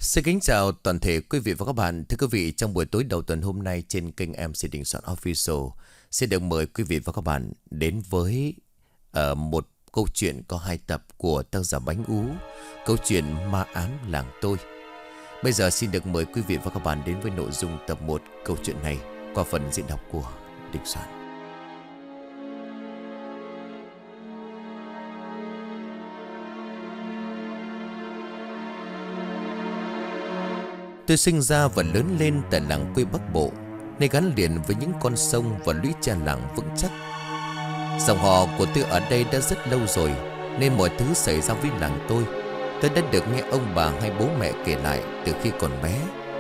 Xin kính chào toàn thể quý vị và các bạn. Thưa quý vị, trong buổi tối đầu tuần hôm nay trên kênh MC Đình Soạn Official, xin được mời quý vị và các bạn đến với một câu chuyện có 2 tập của tác giả Bánh Ú, câu chuyện Ma Ám Làng Tôi. Bây giờ xin được mời quý vị và các bạn đến với nội dung tập 1 câu chuyện này qua phần diễn đọc của Đình Soạn. Tôi sinh ra và lớn lên tại làng quê Bắc Bộ, nơi gắn liền với những con sông và lũy tre làng vững chắc. Dòng họ của tôi ở đây đã rất lâu rồi, nên mọi thứ xảy ra với làng tôi đã được nghe ông bà hay bố mẹ kể lại từ khi còn bé.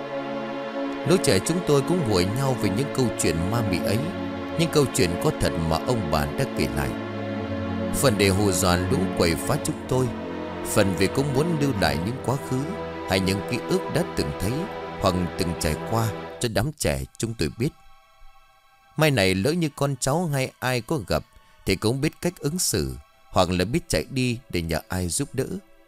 Lối trẻ chúng tôi cũng hùa nhau về những câu chuyện ma mị ấy, những câu chuyện có thật mà ông bà đã kể lại. Phần để hù dọa lũ quậy phá chúng tôi, phần vì cũng muốn lưu lại những quá khứ hay những ký ức đã từng thấy hoặc từng trải qua cho đám trẻ chúng tôi biết. Mai này lỡ như con cháu hay ai có gặp thì cũng biết cách ứng xử, hoặc là biết chạy đi để nhờ ai giúp đỡ.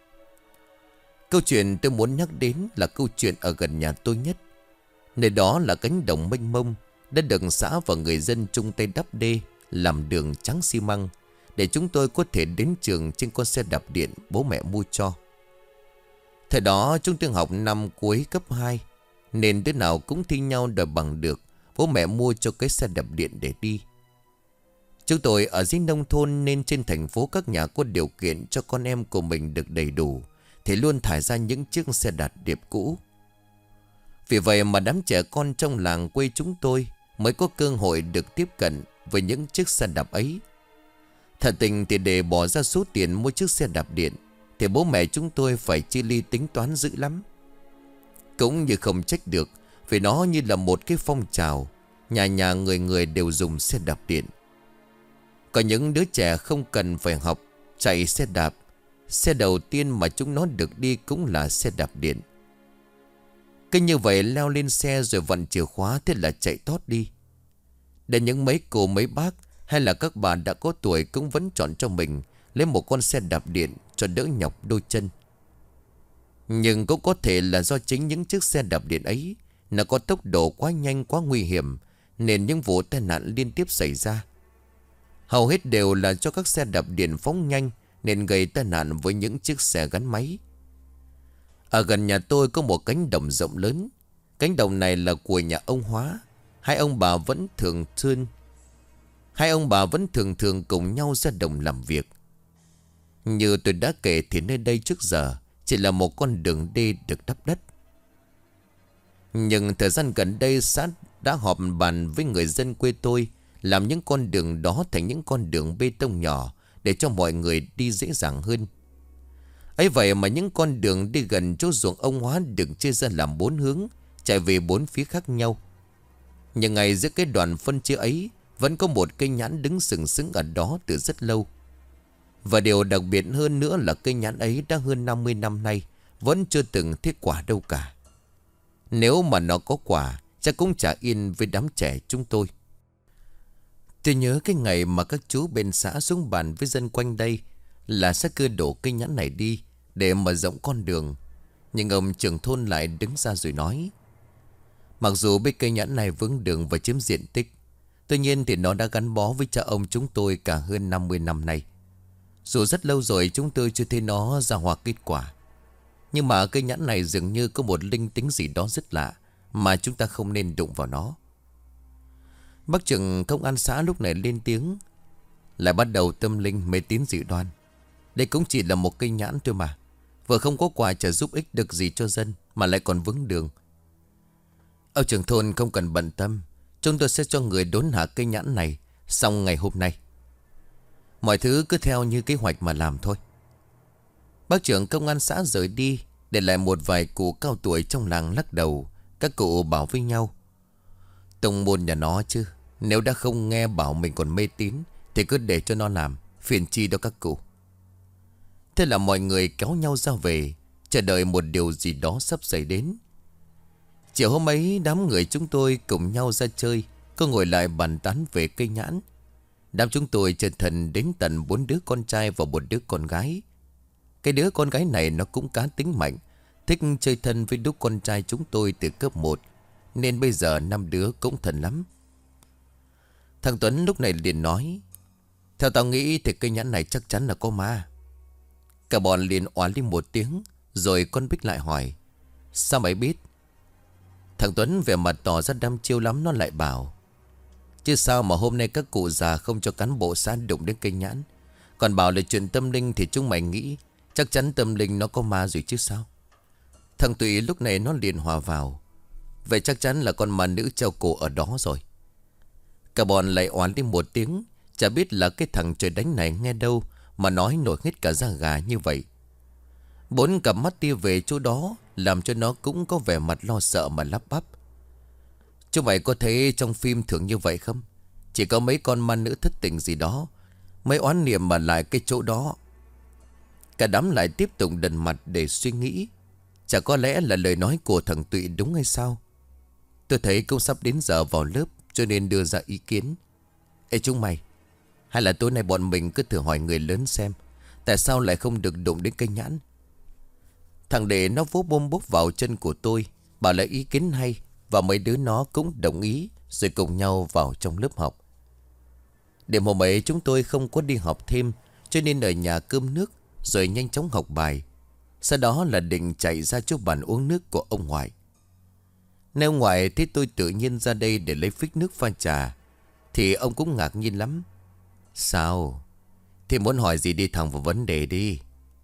Câu chuyện tôi muốn nhắc đến là câu chuyện ở gần nhà tôi nhất. Nơi đó là cánh đồng mênh mông đã được xã và người dân chung tay đắp đê, làm đường trắng xi măng để chúng tôi có thể đến trường trên con xe đạp điện bố mẹ mua cho. Thời đó chúng tôi học năm cuối cấp 2, nên đứa nào cũng thi nhau đòi bằng được bố mẹ mua cho cái xe đạp điện để đi. Chúng tôi ở dưới nông thôn nên trên thành phố các nhà có điều kiện cho con em của mình được đầy đủ thì luôn thải ra những chiếc xe đạp điệp cũ. Vì vậy mà đám trẻ con trong làng quê chúng tôi mới có cơ hội được tiếp cận với những chiếc xe đạp ấy. Thật tình thì để bỏ ra số tiền mua chiếc xe đạp điện thì bố mẹ chúng tôi phải chi ly tính toán dữ lắm. Cũng như không trách được, vì nó như là một cái phong trào, nhà nhà người người đều dùng xe đạp điện. Có những đứa trẻ không cần phải học chạy xe đạp, xe đầu tiên mà chúng nó được đi cũng là xe đạp điện. Cứ như vậy leo lên xe rồi vặn chìa khóa, thế là chạy tót đi. Đến những mấy cô mấy bác hay là các bà đã có tuổi cũng vẫn chọn cho mình lấy một con xe đạp điện cho đỡ nhọc đôi chân. Nhưng cũng có thể là do chính những chiếc xe đạp điện ấy nó có tốc độ quá nhanh, quá nguy hiểm, nên những vụ tai nạn liên tiếp xảy ra. Hầu hết đều là do các xe đạp điện phóng nhanh nên gây tai nạn với những chiếc xe gắn máy. Ở gần nhà tôi có một cánh đồng rộng lớn. Cánh đồng này là của nhà ông Hóa. Hai ông bà vẫn thường thường cùng nhau ra đồng làm việc. Như tôi đã kể thì nơi đây trước giờ chỉ là một con đường đê được đắp đất. Nhưng thời gian gần đây xã đã họp bàn với người dân quê tôi làm những con đường đó thành những con đường bê tông nhỏ để cho mọi người đi dễ dàng hơn. Ấy vậy mà những con đường đi gần chỗ ruộng ông Hóa được chia ra làm 4 hướng, chạy về 4 phía khác nhau. Nhưng ngay giữa cái đoạn phân chia ấy vẫn có một cây nhãn đứng sừng sững ở đó từ rất lâu. Và điều đặc biệt hơn nữa là cây nhãn ấy đã hơn 50 năm nay vẫn chưa từng thấy quả đâu cả. Nếu mà nó có quả chắc cũng chả yên với đám trẻ chúng tôi. Tôi nhớ cái ngày mà các chú bên xã xuống bàn với dân quanh đây là sẽ cưa đổ cây nhãn này đi để mở rộng con đường. Nhưng ông trưởng thôn lại đứng ra rồi nói: mặc dù biết cây nhãn này vướng đường và chiếm diện tích, tuy nhiên thì nó đã gắn bó với cha ông chúng tôi cả hơn 50 năm nay. Dù rất lâu rồi chúng tôi chưa thấy nó ra hoa kết quả, nhưng mà cây nhãn này dường như có một linh tính gì đó rất lạ mà chúng ta không nên đụng vào nó. Bác trưởng công an xã lúc này lên tiếng: lại bắt đầu tâm linh mê tín dị đoan. Đây cũng chỉ là một cây nhãn thôi mà, vừa không có quả chả giúp ích được gì cho dân mà lại còn vướng đường. Ông trưởng thôn không cần bận tâm, chúng tôi sẽ cho người đốn hạ cây nhãn này xong ngày hôm nay. Mọi thứ cứ theo như kế hoạch mà làm thôi. Bác trưởng công an xã rời đi, để lại một vài cụ cao tuổi trong làng lắc đầu. Các cụ bảo với nhau: tông môn nhà nó chứ, nếu đã không nghe bảo mình còn mê tín thì cứ để cho nó làm, phiền chi đâu các cụ. Thế là mọi người kéo nhau ra về, chờ đợi một điều gì đó sắp xảy đến. Chiều hôm ấy đám người chúng tôi cùng nhau ra chơi, có ngồi lại bàn tán về cây nhãn. Đám chúng tôi chân thần đến tận 4 đứa con trai và 1 đứa con gái. Cái đứa con gái này nó cũng cá tính mạnh, thích chơi thân với đứa con trai chúng tôi từ cấp 1, nên bây giờ 5 đứa cũng thân lắm. Thằng Tuấn lúc này liền nói: theo tao nghĩ thì cây nhãn này chắc chắn là có ma. Cả bọn liền oán lên một tiếng. Rồi con Bích lại hỏi: sao mày biết? Thằng Tuấn vẻ mặt tỏ ra đăm chiêu lắm. Nó lại bảo: chứ sao mà hôm nay các cụ già không cho cán bộ xã đụng đến cây nhãn, còn bảo là chuyện tâm linh thì chúng mày nghĩ chắc chắn tâm linh nó có ma rồi chứ sao. Thằng Tụy lúc này nó liền hòa vào: vậy chắc chắn là con ma nữ treo cổ ở đó rồi. Cả bọn lại oán lên một tiếng. Chả biết là cái thằng trời đánh này nghe đâu mà nói nổi hết cả da gà như vậy. 4 cặp mắt tia về chỗ đó làm cho nó cũng có vẻ mặt lo sợ mà lắp bắp: chúng mày có thấy trong phim thường như vậy không? Chỉ có mấy con ma nữ thất tình gì đó mới oán niệm mà lại cái chỗ đó. Cả đám lại tiếp tục đần mặt để suy nghĩ. Chả có lẽ là lời nói của thằng Tụy đúng hay sao? Tôi thấy cũng sắp đến giờ vào lớp, cho nên đưa ra ý kiến: ê chúng mày, hay là tối nay bọn mình cứ thử hỏi người lớn xem tại sao lại không được đụng đến cây nhãn. Thằng Đệ nó vỗ bôm bốp vào chân của tôi, bảo là ý kiến hay, và mấy đứa nó cũng đồng ý. Rồi cùng nhau vào trong lớp học. Đêm hôm ấy chúng tôi không có đi học thêm, cho nên ở nhà cơm nước rồi nhanh chóng học bài. Sau đó là định chạy ra chỗ bàn uống nước của ông ngoại. Nếu ngoại thấy tôi tự nhiên ra đây để lấy phích nước pha trà thì ông cũng ngạc nhiên lắm. Sao? Thì muốn hỏi gì đi thẳng vào vấn đề đi.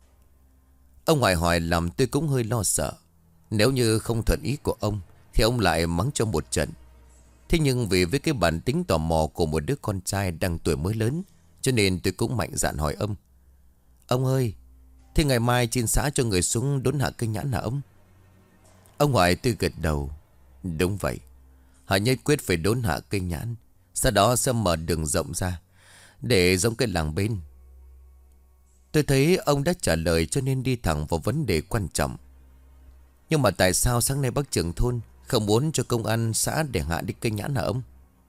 Ông ngoại hỏi làm tôi cũng hơi lo sợ. Nếu như không thuận ý của ông thì ông lại mắng cho một trận. Thế nhưng vì với cái bản tính tò mò của một đứa con trai đang tuổi mới lớn, cho nên tôi cũng mạnh dạn hỏi ông: ông ơi, thế ngày mai trên xã cho người xuống đốn hạ cây nhãn hả ông? Ông ngoại tôi gật đầu: đúng vậy, họ nhất quyết phải đốn hạ cây nhãn. Sau đó sẽ mở đường rộng ra để giống cái làng bên. Tôi thấy ông đã trả lời, cho nên đi thẳng vào vấn đề quan trọng. Nhưng mà tại sao sáng nay bác trưởng thôn không muốn cho công an xã để hạ đi cây nhãn hả ông?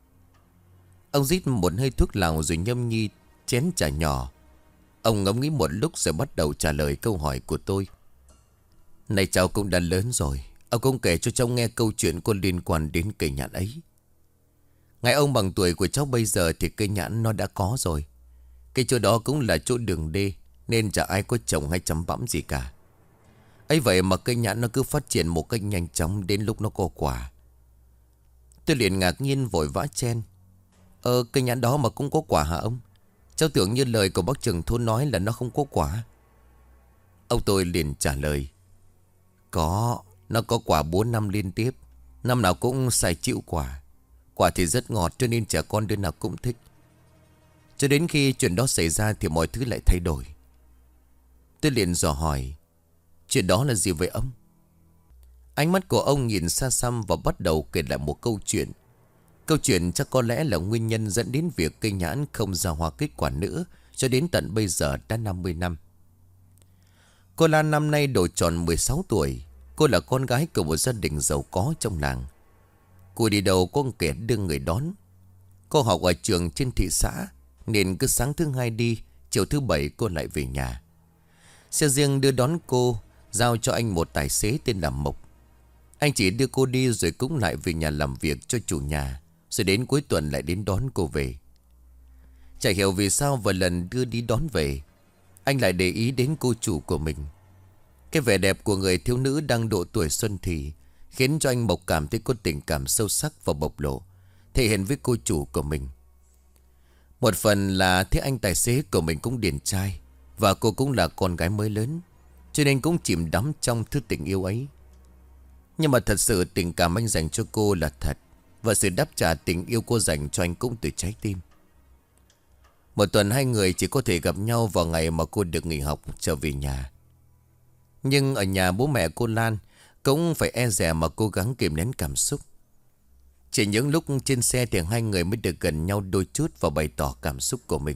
Ông rít một hơi thuốc lào rồi nhâm nhi chén trà nhỏ. Ông ngẫm nghĩ một lúc rồi bắt đầu trả lời câu hỏi của tôi. Này cháu cũng đã lớn rồi, ông cũng kể cho cháu nghe câu chuyện có liên quan đến cây nhãn ấy. Ngày ông bằng tuổi của cháu bây giờ thì cây nhãn nó đã có rồi. Cái chỗ đó cũng là chỗ đường đê, nên chả ai có trồng hay chăm bẵm gì cả. ấy vậy mà cây nhãn nó cứ phát triển một cách nhanh chóng đến lúc nó có quả. Tôi liền ngạc nhiên vội vã chen: cây nhãn đó mà cũng có quả hả ông? Cháu tưởng như lời của bác trưởng thôn nói là nó không có quả. Ông tôi liền trả lời: có, nó có quả 4 năm liên tiếp. Năm nào cũng xài chịu quả. Quả thì rất ngọt, cho nên trẻ con đứa nào cũng thích. Cho đến khi chuyện đó xảy ra thì mọi thứ lại thay đổi. Tôi liền dò hỏi: chuyện đó là gì vậy ông? Ánh mắt của ông nhìn xa xăm và bắt đầu kể lại một câu chuyện. Câu chuyện chắc có lẽ là nguyên nhân dẫn đến việc cây nhãn không ra hoa kết quả nữa cho đến tận bây giờ đã 50 năm. Cô Lan năm nay độ tròn 16 tuổi. Cô là con gái của một gia đình giàu có trong làng. Cô đi đâu có kẻ đưa người đón. Cô học ở trường trên thị xã, nên cứ sáng thứ hai đi, chiều thứ bảy cô lại về nhà. Xe riêng đưa đón cô, giao cho anh một tài xế tên là Mộc. Anh chỉ đưa cô đi rồi cũng lại về nhà làm việc cho chủ nhà, rồi đến cuối tuần lại đến đón cô về. Chả hiểu vì sao vài lần đưa đi đón về, anh lại để ý đến cô chủ của mình. Cái vẻ đẹp của người thiếu nữ đang độ tuổi xuân thì khiến cho anh Mộc cảm thấy có tình cảm sâu sắc và bộc lộ, thể hiện với cô chủ của mình. Một phần là thế anh tài xế của mình cũng điển trai, và cô cũng là con gái mới lớn, cho nên cũng chìm đắm trong thứ tình yêu ấy. Nhưng mà thật sự tình cảm anh dành cho cô là thật, và sự đáp trả tình yêu cô dành cho anh cũng từ trái tim. Một tuần hai người chỉ có thể gặp nhau vào ngày mà cô được nghỉ học trở về nhà. Nhưng ở nhà bố mẹ cô Lan cũng phải e dè mà cố gắng kìm nén cảm xúc. Chỉ những lúc trên xe thì hai người mới được gần nhau đôi chút và bày tỏ cảm xúc của mình.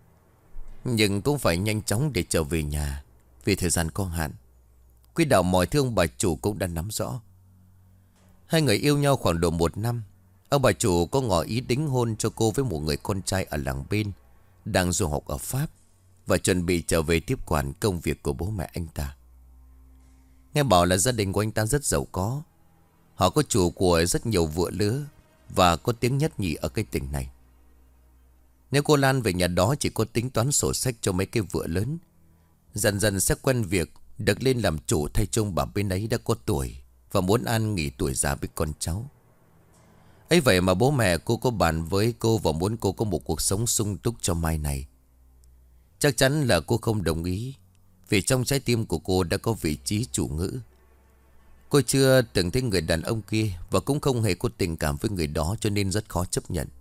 Nhưng cũng phải nhanh chóng để trở về nhà, vì thời gian có hạn. Quỹ đạo mọi thứ ông bà chủ cũng đã nắm rõ. Hai người yêu nhau khoảng độ 1 năm. Ông bà chủ có ngỏ ý đính hôn cho cô với một người con trai ở làng bên, đang du học ở Pháp, và chuẩn bị trở về tiếp quản công việc của bố mẹ anh ta. Nghe bảo là gia đình của anh ta rất giàu có. Họ có chủ của rất nhiều vựa lứa và có tiếng nhất nhì ở cái tỉnh này. Nếu cô Lan về nhà đó chỉ có tính toán sổ sách cho mấy cái vựa lớn, dần dần sẽ quen việc được lên làm chủ thay trông bà bên ấy đã có tuổi và muốn an nghỉ tuổi già với con cháu. Ấy vậy mà bố mẹ cô có bàn với cô và muốn cô có một cuộc sống sung túc cho mai này. Chắc chắn là cô không đồng ý, vì trong trái tim của cô đã có vị trí chủ ngữ. Cô chưa từng thấy người đàn ông kia và cũng không hề có tình cảm với người đó, cho nên rất khó chấp nhận.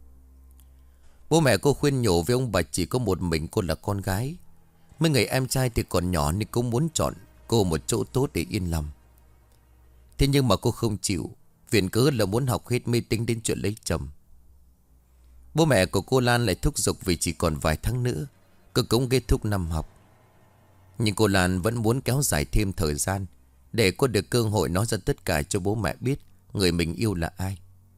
Bố mẹ cô khuyên nhủ với ông bà chỉ có một mình cô là con gái. Mấy người em trai thì còn nhỏ nên cũng muốn chọn cô một chỗ tốt để yên lòng. Thế nhưng mà cô không chịu, viện cớ là muốn học hết mê tính đến chuyện lấy chồng. Bố mẹ của cô Lan lại thúc giục vì chỉ còn vài tháng nữa cô cũng kết thúc năm học. Nhưng cô Lan vẫn muốn kéo dài thêm thời gian để cô được cơ hội nói ra tất cả cho bố mẹ biết người mình yêu là ai.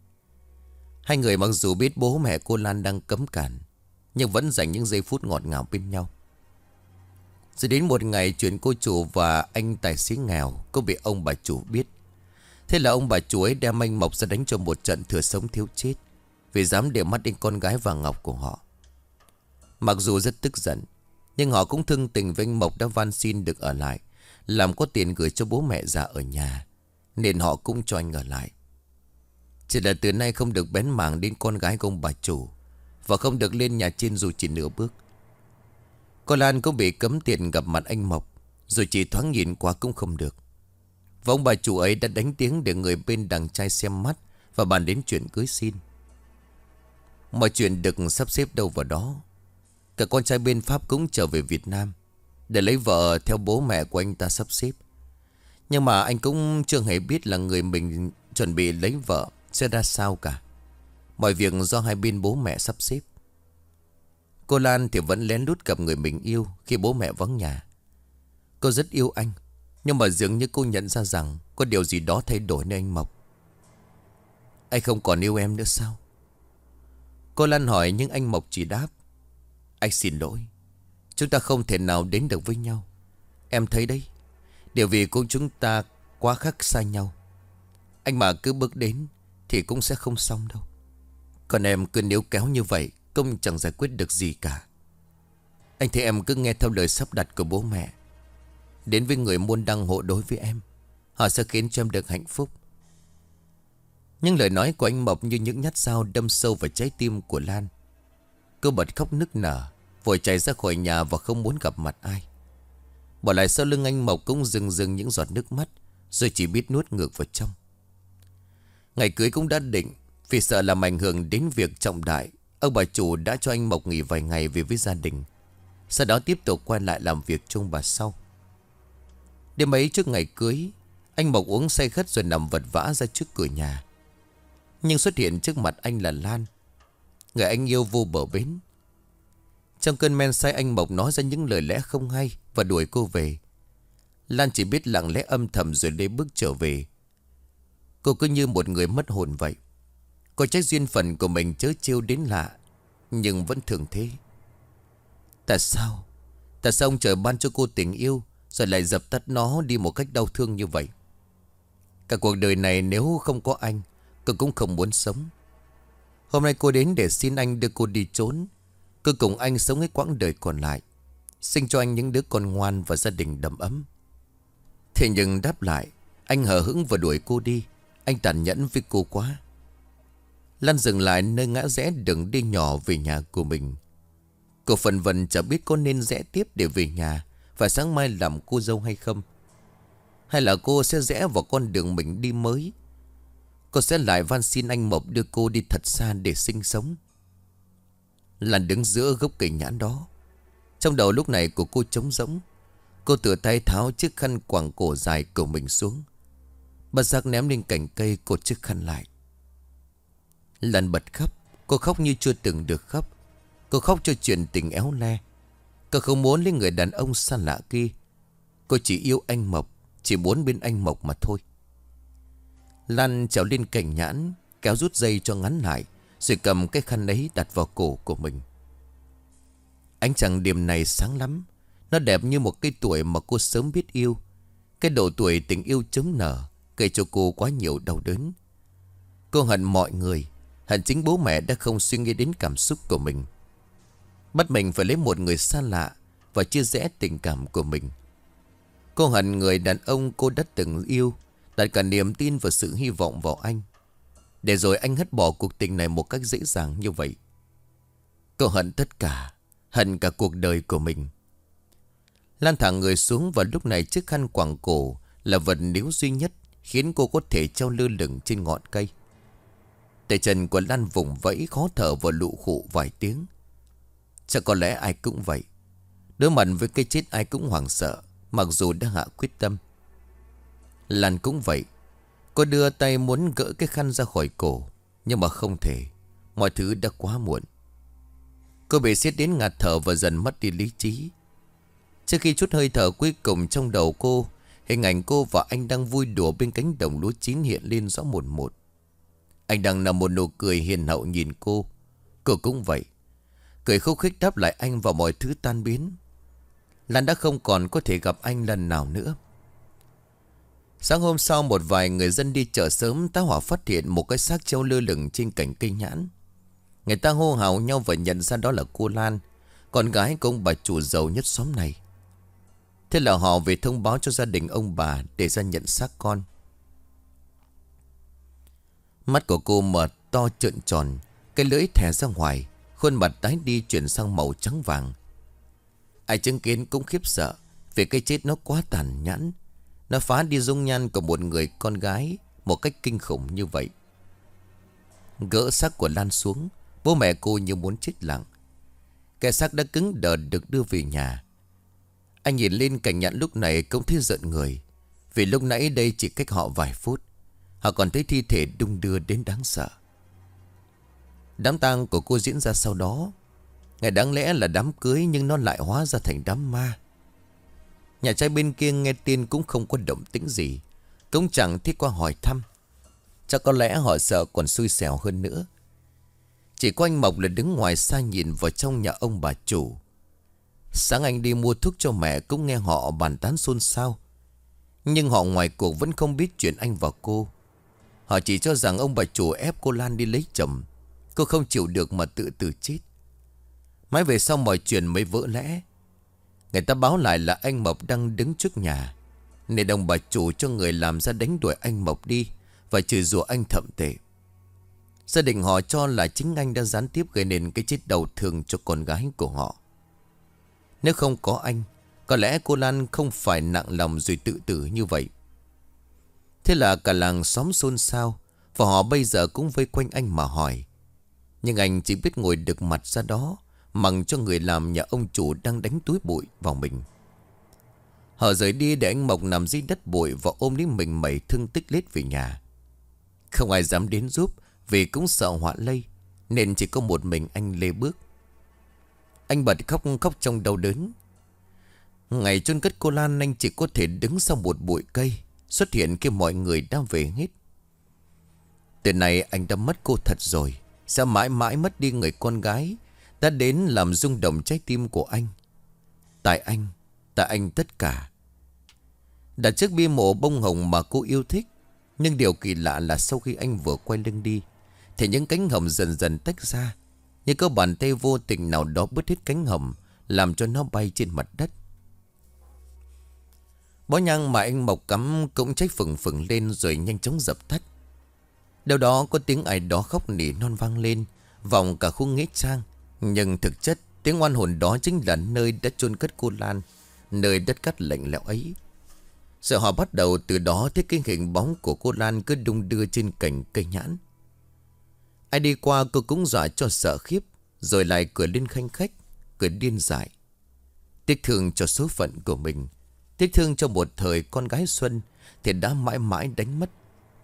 Hai người mặc dù biết bố mẹ cô Lan đang cấm cản, nhưng vẫn dành những giây phút ngọt ngào bên nhau. Rồi đến một ngày chuyện cô chủ và anh tài xế nghèo có bị ông bà chủ biết. Thế là ông bà chủ ấy đem anh Mộc ra đánh cho một trận thừa sống thiếu chết, vì dám để mắt đến con gái vàng ngọc của họ. Mặc dù rất tức giận, nhưng họ cũng thương tình với anh Mộc đã van xin được ở lại, làm có tiền gửi cho bố mẹ già ở nhà, nên họ cũng cho anh ở lại. Chỉ là từ nay không được bén mảng đến con gái của ông bà chủ, và không được lên nhà trên dù chỉ nửa bước. Cô Lan cũng bị cấm tiền gặp mặt anh Mộc, rồi chỉ thoáng nhìn qua cũng không được. Và ông bà chủ ấy đã đánh tiếng để người bên đàn trai xem mắt và bàn đến chuyện cưới xin. Mọi chuyện được sắp xếp đâu vào đó. Cả con trai bên Pháp cũng trở về Việt Nam để lấy vợ theo bố mẹ của anh ta sắp xếp. Nhưng mà anh cũng chưa hề biết là người mình chuẩn bị lấy vợ sẽ ra sao cả. Mọi việc do hai bên bố mẹ sắp xếp. Cô Lan thì vẫn lén lút gặp người mình yêu khi bố mẹ vắng nhà. Cô rất yêu anh, nhưng mà dường như cô nhận ra rằng có điều gì đó thay đổi nơi anh Mộc. Anh không còn yêu em nữa sao? Cô Lan hỏi, nhưng anh Mộc chỉ đáp: anh xin lỗi, chúng ta không thể nào đến được với nhau. Em thấy đấy, điều vì của chúng ta quá khác xa nhau. Anh mà cứ bước đến thì cũng sẽ không xong đâu. Còn em cứ níu kéo như vậy cũng chẳng giải quyết được gì cả. Anh thấy em cứ nghe theo lời sắp đặt của bố mẹ, đến với người môn đăng hộ đối với em, họ sẽ khiến cho em được hạnh phúc. Nhưng lời nói của anh Mộc như những nhát dao đâm sâu vào trái tim của Lan. Cô bật khóc nức nở, vội chạy ra khỏi nhà và không muốn gặp mặt ai. Bỏ lại sau lưng anh Mộc cũng rưng rưng những giọt nước mắt, rồi chỉ biết nuốt ngược vào trong. Ngày cưới cũng đã định, vì sợ làm ảnh hưởng đến việc trọng đại, ông bà chủ đã cho anh Mộc nghỉ vài ngày về với gia đình, sau đó tiếp tục quay lại làm việc chung bà sau. Đêm ấy trước ngày cưới, anh Mộc uống say khất rồi nằm vật vã ra trước cửa nhà. Nhưng xuất hiện trước mặt anh là Lan, người anh yêu vô bờ bến. Trong cơn men say, anh Mộc nói ra những lời lẽ không hay và đuổi cô về. Lan chỉ biết lặng lẽ âm thầm rồi lấy bước trở về. Cô cứ như một người mất hồn vậy. Cô trách duyên phận của mình chớ trêu đến lạ, nhưng vẫn thường thế. Tại sao ông trời ban cho cô tình yêu rồi lại dập tắt nó đi một cách đau thương như vậy? Cả cuộc đời này nếu không có anh, cô cũng không muốn sống. Hôm nay cô đến để xin anh đưa cô đi trốn. Cô cùng anh sống hết quãng đời còn lại, sinh cho anh những đứa con ngoan và gia đình đầm ấm. Thế nhưng đáp lại, anh hờ hững và đuổi cô đi. Anh tàn nhẫn với cô quá. Lan dừng lại nơi ngã rẽ đường đi nhỏ về nhà của mình. Cô phần vân chẳng biết có nên rẽ tiếp để về nhà và sáng mai làm cô dâu hay không, hay là cô sẽ rẽ vào con đường mình đi mới. Cô sẽ lại van xin anh Mộc đưa cô đi thật xa để sinh sống. Lan đứng giữa gốc cây nhãn đó. Trong đầu lúc này của cô trống rỗng. Cô tự tay tháo chiếc khăn quàng cổ dài của mình xuống, bất giác ném lên cành cây cột chiếc khăn lại. Lan bật khóc. Cô khóc như chưa từng được khóc. Cô khóc cho chuyện tình éo le. Cô không muốn lấy người đàn ông xa lạ kia. Cô chỉ yêu anh Mộc, chỉ muốn bên anh Mộc mà thôi. Lan trèo lên cành nhãn, kéo rút dây cho ngắn lại, rồi cầm cái khăn ấy đặt vào cổ của mình. Ánh trăng đêm này sáng lắm. Nó đẹp như một cây tuổi mà cô sớm biết yêu. Cái độ tuổi tình yêu chớm nở gây cho cô quá nhiều đau đớn. Cô hận mọi người, hận chính bố mẹ đã không suy nghĩ đến cảm xúc của mình, bắt mình phải lấy một người xa lạ và chia rẽ tình cảm của mình. Cô hận người đàn ông cô đã từng yêu, đặt cả niềm tin và sự hy vọng vào anh, để rồi anh hất bỏ cuộc tình này một cách dễ dàng như vậy. Cô hận tất cả, hận cả cuộc đời của mình. Lan thả người xuống, và lúc này chiếc khăn quàng cổ là vật níu duy nhất khiến cô có thể treo lơ lửng trên ngọn cây. Tay chân của Lan vùng vẫy khó thở và lụ khụ vài tiếng. Chắc có lẽ ai cũng vậy. Đối mặt với cái chết ai cũng hoảng sợ, mặc dù đã hạ quyết tâm. Lan cũng vậy. Cô đưa tay muốn gỡ cái khăn ra khỏi cổ, nhưng mà không thể. Mọi thứ đã quá muộn. Cô bị siết đến ngạt thở và dần mất đi lý trí. Trước khi chút hơi thở cuối cùng, trong đầu cô, hình ảnh cô và anh đang vui đùa bên cánh đồng lúa chín hiện lên rõ một một. Anh đang nằm một nụ cười hiền hậu nhìn cô. Cô cũng vậy, cười khúc khích đáp lại anh, và mọi thứ tan biến. Lan đã không còn có thể gặp anh lần nào nữa. Sáng hôm sau, một vài người dân đi chợ sớm tá hỏa phát hiện một cái xác treo lơ lửng trên cành cây nhãn. Người ta hô hào nhau và nhận ra đó là cô Lan, con gái của ông bà chủ giàu nhất xóm này. Thế là họ về thông báo cho gia đình ông bà để ra nhận xác con. Mắt của cô mở to trợn tròn, cái lưỡi thè ra ngoài, khuôn mặt tái đi chuyển sang màu trắng vàng. Ai chứng kiến cũng khiếp sợ vì cái chết nó quá tàn nhẫn. Nó phá đi dung nhan của một người con gái một cách kinh khủng như vậy. Gỡ xác của Lan xuống, bố mẹ cô như muốn chết lặng. Cái xác đã cứng đờ được đưa về nhà. Anh nhìn lên cảnh nhãn lúc này cũng thấy giận người, vì lúc nãy đây chỉ cách họ vài phút, họ còn thấy thi thể đung đưa đến đáng sợ. Đám tang của cô diễn ra sau đó. Ngày đáng lẽ là đám cưới, nhưng nó lại hóa ra thành đám ma. Nhà trai bên kia nghe tin cũng không có động tĩnh gì, cũng chẳng thích qua hỏi thăm. Chắc có lẽ họ sợ còn xui xẻo hơn nữa. Chỉ có anh Mộc là đứng ngoài xa nhìn vào trong nhà ông bà chủ. Sáng anh đi mua thuốc cho mẹ cũng nghe họ bàn tán xôn xao. Nhưng họ ngoài cuộc vẫn không biết chuyện anh và cô. Họ chỉ cho rằng ông bà chủ ép cô Lan đi lấy chồng. Cô không chịu được mà tự tử chết. Mãi về sau mọi chuyện mới vỡ lẽ. Người ta báo lại là anh Mộc đang đứng trước nhà, nên ông bà chủ cho người làm ra đánh đuổi anh Mộc đi và chửi rủa anh thậm tệ. Gia đình họ cho là chính anh đã gián tiếp gây nên cái chết đau thương cho con gái của họ. Nếu không có anh, có lẽ cô Lan không phải nặng lòng rồi tự tử như vậy. Thế là cả làng xóm xôn xao, và họ bây giờ cũng vây quanh anh mà hỏi. Nhưng anh chỉ biết ngồi đực mặt ra đó, mặc cho người làm nhà ông chủ đang đánh túi bụi vào mình. Họ rời đi để anh Mộc nằm dưới đất bụi và ôm lấy mình mẩy thương tích lết về nhà. Không ai dám đến giúp vì cũng sợ họa lây, nên chỉ có một mình anh lê bước. Anh bật khóc trong đau đớn. Ngày chôn cất cô Lan, anh chỉ có thể đứng sau một bụi cây, xuất hiện khi mọi người đã về hết. Từ này anh đã mất cô thật rồi, sẽ mãi mãi mất đi người con gái đã đến làm rung động trái tim của anh. Tại anh tất cả. Đặt chiếc bia mộ bông hồng mà cô yêu thích. Nhưng điều kỳ lạ là sau khi anh vừa quay lưng đi, thì những cánh hồng dần dần tách ra, như có bàn tay vô tình nào đó bứt hết cánh hồng, làm cho nó bay trên mặt đất. Bó nhang mà anh Mộc cắm cũng cháy phừng phừng lên rồi nhanh chóng dập tắt. Đâu đó có tiếng ai đó khóc nỉ non vang lên, vọng cả khu nghĩa trang. Nhưng thực chất tiếng oan hồn đó chính là nơi đã chôn cất cô Lan, nơi đất cát lạnh lẽo ấy. Sợ họ bắt đầu từ đó thấy cái hình bóng của cô Lan cứ đung đưa trên cành cây nhãn. Ai đi qua cô cũng dọa cho sợ khiếp, rồi lại cười lên khanh khách, cười điên dại. Tiếc thương cho số phận của mình, tiếc thương cho một thời con gái xuân thì đã mãi mãi đánh mất.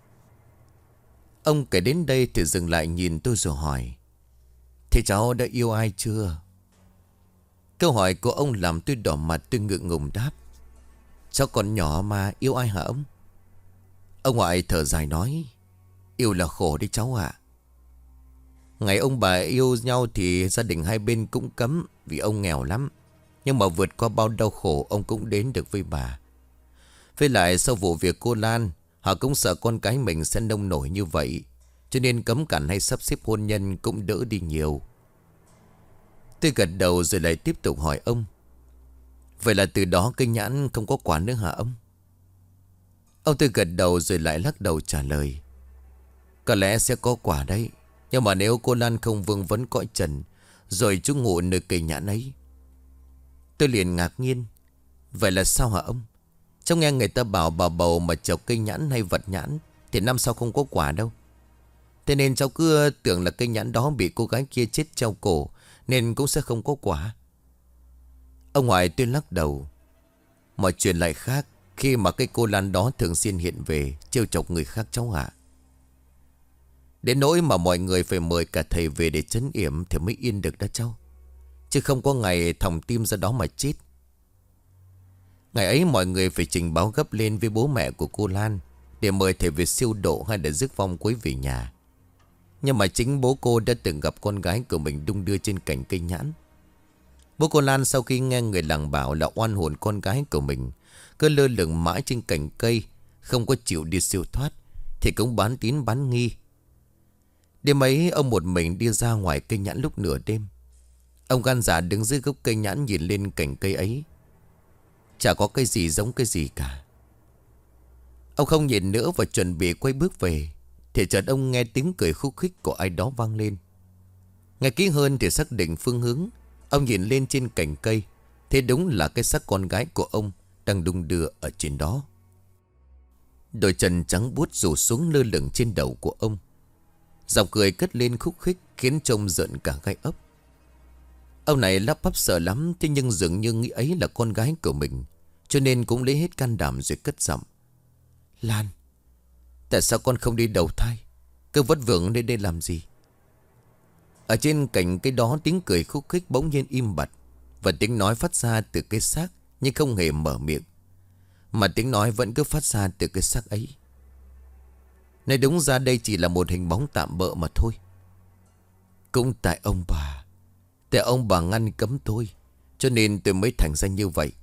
Ông kể đến đây thì dừng lại nhìn tôi rồi hỏi: "Thế cháu đã yêu ai chưa?" Câu hỏi của ông làm tôi đỏ mặt, tôi ngượng ngùng đáp: "Cháu còn nhỏ mà yêu ai hả ông?" Ông ngoại thở dài nói: "Yêu là khổ đấy cháu ạ." Ngày ông bà yêu nhau thì gia đình hai bên cũng cấm, vì ông nghèo lắm. Nhưng mà vượt qua bao đau khổ, ông cũng đến được với bà. Với lại sau vụ việc cô Lan, họ cũng sợ con cái mình sẽ nông nổi như vậy, cho nên cấm cản hay sắp xếp hôn nhân cũng đỡ đi nhiều. Tôi gật đầu rồi lại tiếp tục hỏi ông. Vậy là từ đó cây nhãn không có quả nữa hả ông? Ông tôi gật đầu rồi lại lắc đầu trả lời. Có lẽ sẽ có quả đấy, nhưng mà nếu cô Lan không vương vấn cõi trần rồi trú ngụ nơi cây nhãn ấy. Tôi liền ngạc nhiên. Vậy là sao hả ông? Trong nghe người ta bảo bà bầu mà trồng cây nhãn hay vật nhãn thì năm sau không có quả đâu. Thế nên cháu cứ tưởng là cây nhãn đó bị cô gái kia chết treo cổ, nên cũng sẽ không có quả. Ông ngoại tôi lắc đầu. Mọi chuyện lại khác khi mà cái cô Lan đó thường xuyên hiện về trêu chọc người khác cháu ạ. Đến nỗi mà mọi người phải mời cả thầy về để trấn yểm thì mới yên được đó cháu. Chứ không có ngày thòng tim ra đó mà chết. Ngày ấy mọi người phải trình báo gấp lên với bố mẹ của cô Lan để mời thầy về siêu độ hay để rước vong cuối về nhà. Nhưng mà chính bố cô đã từng gặp con gái của mình đung đưa trên cành cây nhãn. Bố cô Lan sau khi nghe người làng bảo là oan hồn con gái của mình cứ lơ lửng mãi trên cành cây, không có chịu đi siêu thoát, thì cũng bán tín bán nghi. Đêm ấy ông một mình đi ra ngoài cây nhãn lúc nửa đêm. Ông gan dạ đứng dưới gốc cây nhãn nhìn lên cành cây ấy. Chả có cái gì giống cái gì cả. Ông không nhìn nữa và chuẩn bị quay bước về, thì chợt ông nghe tiếng cười khúc khích của ai đó vang lên. Nghe kỹ hơn thì xác định phương hướng. Ông nhìn lên trên cành cây, thế đúng là cái xác con gái của ông đang đung đưa ở trên đó. Đôi chân trắng buốt rủ xuống lơ lửng trên đầu của ông. Giọng cười cất lên khúc khích khiến trông rợn cả gai ốc. Ông này lắp bắp sợ lắm, thế nhưng dường như nghĩ ấy là con gái của mình, cho nên cũng lấy hết can đảm rồi cất giọng. Lan, tại sao con không đi đầu thai? Cứ vất vưởng đến đây làm gì? Ở trên cành cây đó tiếng cười khúc khích bỗng nhiên im bặt, và tiếng nói phát ra từ cái xác nhưng không hề mở miệng, mà tiếng nói vẫn cứ phát ra từ cái xác ấy. Nói đúng ra đây chỉ là một hình bóng tạm bợ mà thôi. Cũng tại ông bà ngăn cấm tôi, cho nên tôi mới thành ra như vậy.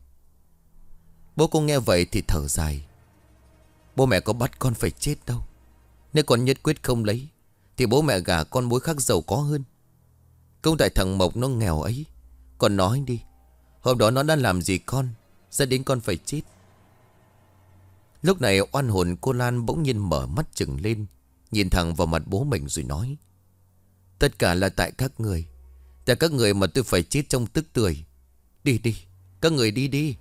Bố cô nghe vậy thì thở dài. Bố mẹ có bắt con phải chết đâu. Nếu con nhất quyết không lấy thì bố mẹ gả con mối khác giàu có hơn. Công tại thằng Mộc nó nghèo ấy. Con nói đi, hôm đó nó đã làm gì con, dẫn đến con phải chết? Lúc này oan hồn cô Lan bỗng nhiên mở mắt trừng lên, nhìn thẳng vào mặt bố mình rồi nói. Tất cả là tại các người. Tại các người mà tôi phải chết trong tức tưởi. Đi đi, các người đi đi.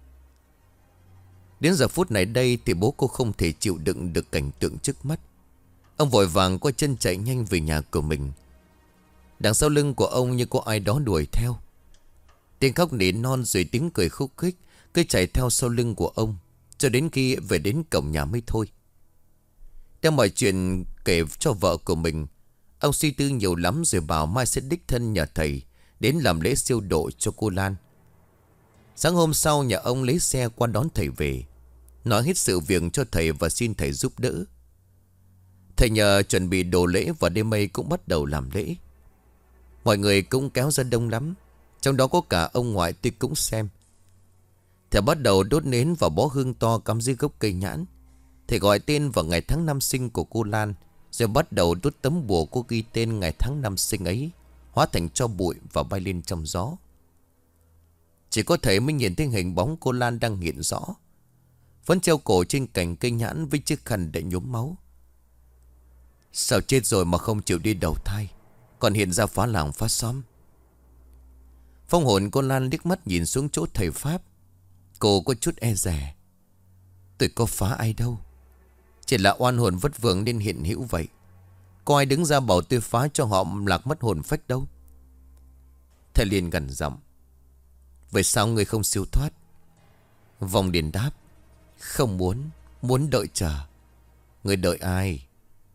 Đến giờ phút này đây thì bố cô không thể chịu đựng được cảnh tượng trước mắt. Ông vội vàng quay chân chạy nhanh về nhà của mình. Đằng sau lưng của ông như có ai đó đuổi theo. Tiếng khóc nỉ non rồi tiếng cười khúc khích cứ chạy theo sau lưng của ông, cho đến khi về đến cổng nhà mới thôi. Đem mọi chuyện kể cho vợ của mình, ông suy tư nhiều lắm rồi bảo mai sẽ đích thân nhờ thầy đến làm lễ siêu độ cho cô Lan. Sáng hôm sau nhà ông lấy xe qua đón thầy về, nói hết sự việc cho thầy và xin thầy giúp đỡ. Thầy nhờ chuẩn bị đồ lễ và đêm mây cũng bắt đầu làm lễ. Mọi người cũng kéo ra đông lắm, trong đó có cả ông ngoại tôi cũng xem. Thầy bắt đầu đốt nến và bó hương to cắm dưới gốc cây nhãn. Thầy gọi tên vào ngày tháng năm sinh của cô Lan, rồi bắt đầu đốt tấm bùa cô ghi tên ngày tháng năm sinh ấy, hóa thành tro bụi và bay lên trong gió. Chỉ có thầy mới nhìn thấy hình bóng cô Lan đang hiện rõ, vẫn treo cổ trên cành cây nhãn với chiếc khăn để nhuốm máu. Sao chết rồi mà không chịu đi đầu thai, còn hiện ra phá làng phá xóm. Phong hồn cô Lan liếc mắt nhìn xuống chỗ thầy Pháp. Cô có chút e dè. Tôi có phá ai đâu, chỉ là oan hồn vất vưởng nên hiện hữu vậy. Có ai đứng ra bảo tôi phá cho họ lạc mất hồn phách đâu. Thầy liền gằn giọng. Vậy sao người không siêu thoát? Vong điền đáp. Không muốn đợi chờ. Người đợi ai?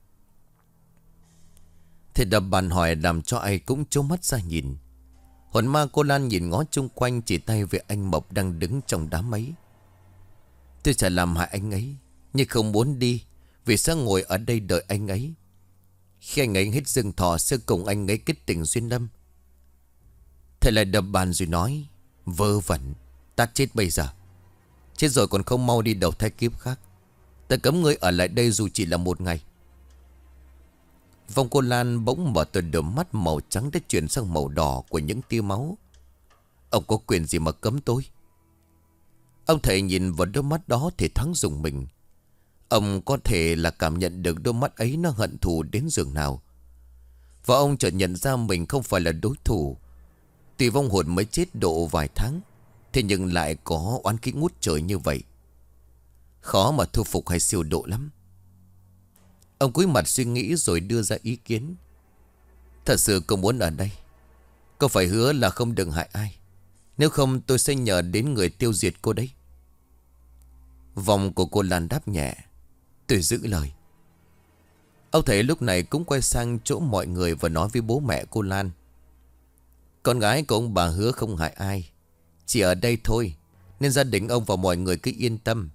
Thầy đập bàn hỏi làm cho ai cũng trố mắt ra nhìn. Hồn ma cô Lan nhìn ngó chung quanh, chỉ tay về anh Mộc đang đứng trong đám ấy. Tôi sẽ làm hại anh ấy, nhưng không muốn đi, vì sẽ ngồi ở đây đợi anh ấy. Khi anh ấy hết dương thọ sẽ cùng anh ấy kết tình duyên lâm. Thầy lại đập bàn rồi nói. Vớ vẩn, ta chết bây giờ. Chết rồi còn không mau đi đầu thai kiếp khác. Ta cấm ngươi ở lại đây dù chỉ là một ngày. Vong cô Lan bỗng mở từ đôi mắt màu trắng đã chuyển sang màu đỏ của những tia máu. Ông có quyền gì mà cấm tôi? Ông thầy nhìn vào đôi mắt đó thì thoáng rùng mình. Ông có thể là cảm nhận được đôi mắt ấy nó hận thù đến giường nào. Và ông chợt nhận ra mình không phải là đối thủ. Tuy vong hồn mới chết độ vài tháng, thế nhưng lại có oán khí ngút trời như vậy. Khó mà thu phục hay siêu độ lắm. Ông cúi mặt suy nghĩ rồi đưa ra ý kiến. Thật sự cô muốn ở đây, cô phải hứa là không đừng hại ai. Nếu không tôi sẽ nhờ đến người tiêu diệt cô đấy. Vòng của cô Lan đáp nhẹ. Tôi giữ lời. Ông thầy lúc này cũng quay sang chỗ mọi người và nói với bố mẹ cô Lan. Con gái của ông bà hứa không hại ai, chỉ ở đây thôi, nên gia đình ông và mọi người cứ yên tâm.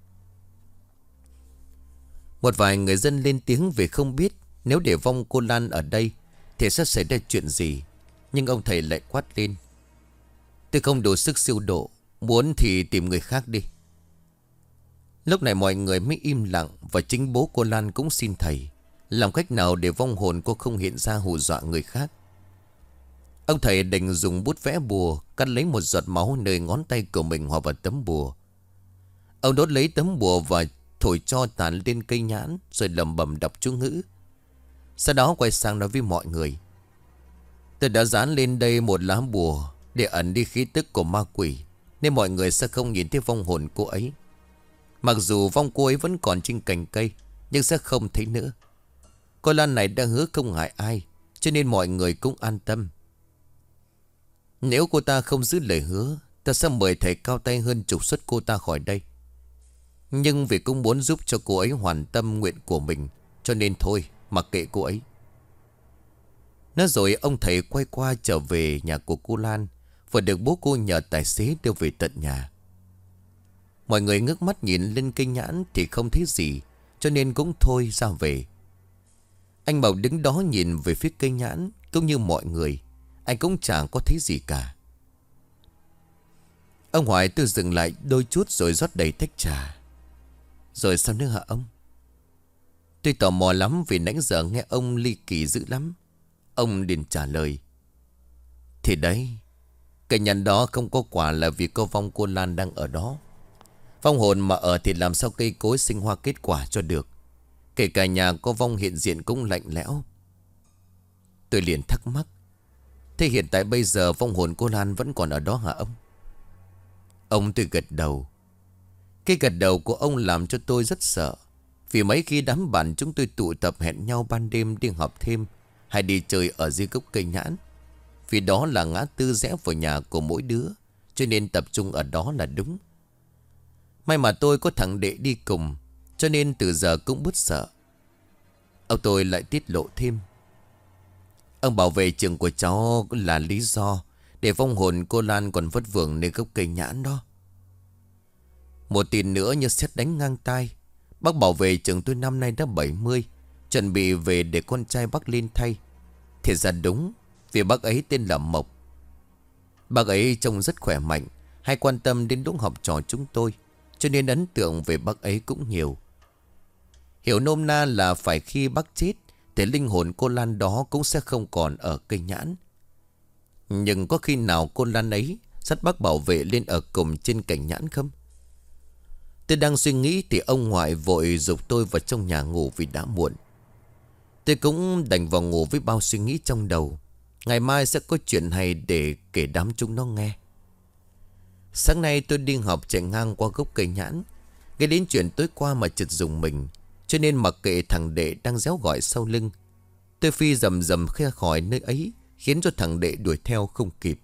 Một vài người dân lên tiếng vì không biết nếu để vong cô Lan ở đây thì sẽ xảy ra chuyện gì. Nhưng ông thầy lại quát lên. Tôi không đủ sức siêu độ, muốn thì tìm người khác đi. Lúc này mọi người mới im lặng. Và chính bố cô Lan cũng xin thầy làm cách nào để vong hồn cô không hiện ra hù dọa người khác. Ông thầy đành dùng bút vẽ bùa, cắt lấy một giọt máu nơi ngón tay của mình hòa vào tấm bùa. Ông đốt lấy tấm bùa và thổi cho tàn lên cây nhãn, rồi lẩm bẩm đọc chú ngữ. Sau đó quay sang nói với mọi người. Tôi đã dán lên đây một lá bùa để ẩn đi khí tức của ma quỷ, nên mọi người sẽ không nhìn thấy vong hồn cô ấy. Mặc dù vong cô ấy vẫn còn trên cành cây, nhưng sẽ không thấy nữa. Cô Lan này đã hứa không hại ai, cho nên mọi người cũng an tâm. Nếu cô ta không giữ lời hứa, ta sẽ mời thầy cao tay hơn trục xuất cô ta khỏi đây. Nhưng vì cũng muốn giúp cho cô ấy hoàn tâm nguyện của mình, cho nên thôi, mặc kệ cô ấy. Nói rồi ông thầy quay qua trở về nhà của cô Lan, và được bố cô nhờ tài xế đưa về tận nhà. Mọi người ngước mắt nhìn lên cây nhãn thì không thấy gì, cho nên cũng thôi ra về. Anh Bảo đứng đó nhìn về phía cây nhãn. Cũng như mọi người, anh cũng chẳng có thấy gì cả. Ông Hoài tôi dừng lại đôi chút rồi rót đầy tách trà. Rồi sao nữa hả ông? Tôi tò mò lắm vì nãy giờ nghe ông ly kỳ dữ lắm. Ông liền trả lời. Thì đấy, cây nhãn đó không có quả là vì cô vong cô Lan đang ở đó. Vong hồn mà ở thì làm sao cây cối sinh hoa kết quả cho được. Kể cả nhà có vong hiện diện cũng lạnh lẽo. Tôi liền thắc mắc. Thế hiện tại bây giờ vong hồn cô Lan vẫn còn ở đó hả ông? Ông tôi gật đầu. Cái gật đầu của ông làm cho tôi rất sợ. Vì mấy khi đám bạn chúng tôi tụ tập hẹn nhau ban đêm đi họp thêm, hay đi chơi ở dưới gốc cây nhãn. Vì đó là ngã tư rẽ vào nhà của mỗi đứa, cho nên tập trung ở đó là đúng. May mà tôi có thằng đệ đi cùng, cho nên từ giờ cũng bớt sợ. Ông tôi lại tiết lộ thêm. Ông bảo vệ trường của cháu là lý do để vong hồn cô Lan còn vất vưởng nơi gốc cây nhãn đó. Một tin nữa như sét đánh ngang tai. Bác bảo vệ trường tôi năm nay đã 70, chuẩn bị về để con trai bác lên thay. Thì ra đúng, vì bác ấy tên là Mộc. Bác ấy trông rất khỏe mạnh, hay quan tâm đến đống học trò chúng tôi, cho nên ấn tượng về bác ấy cũng nhiều. Hiểu nôm na là phải khi bác chết thì linh hồn cô Lan đó cũng sẽ không còn ở cây nhãn. Nhưng có khi nào cô Lan ấy dắt bác bảo vệ lên ở cùng trên cành nhãn không? Tôi đang suy nghĩ thì ông ngoại vội giục tôi vào trong nhà ngủ vì đã muộn. Tôi cũng đành vào ngủ với bao suy nghĩ trong đầu. Ngày mai sẽ có chuyện hay để kể đám chúng nó nghe. Sáng nay tôi đi học chạy ngang qua gốc cây nhãn, nghe đến chuyện tối qua mà chợt rùng mình. Cho nên mặc kệ thằng đệ đang réo gọi sau lưng, tôi phi rầm rầm khe khỏi nơi ấy, khiến cho thằng đệ đuổi theo không kịp.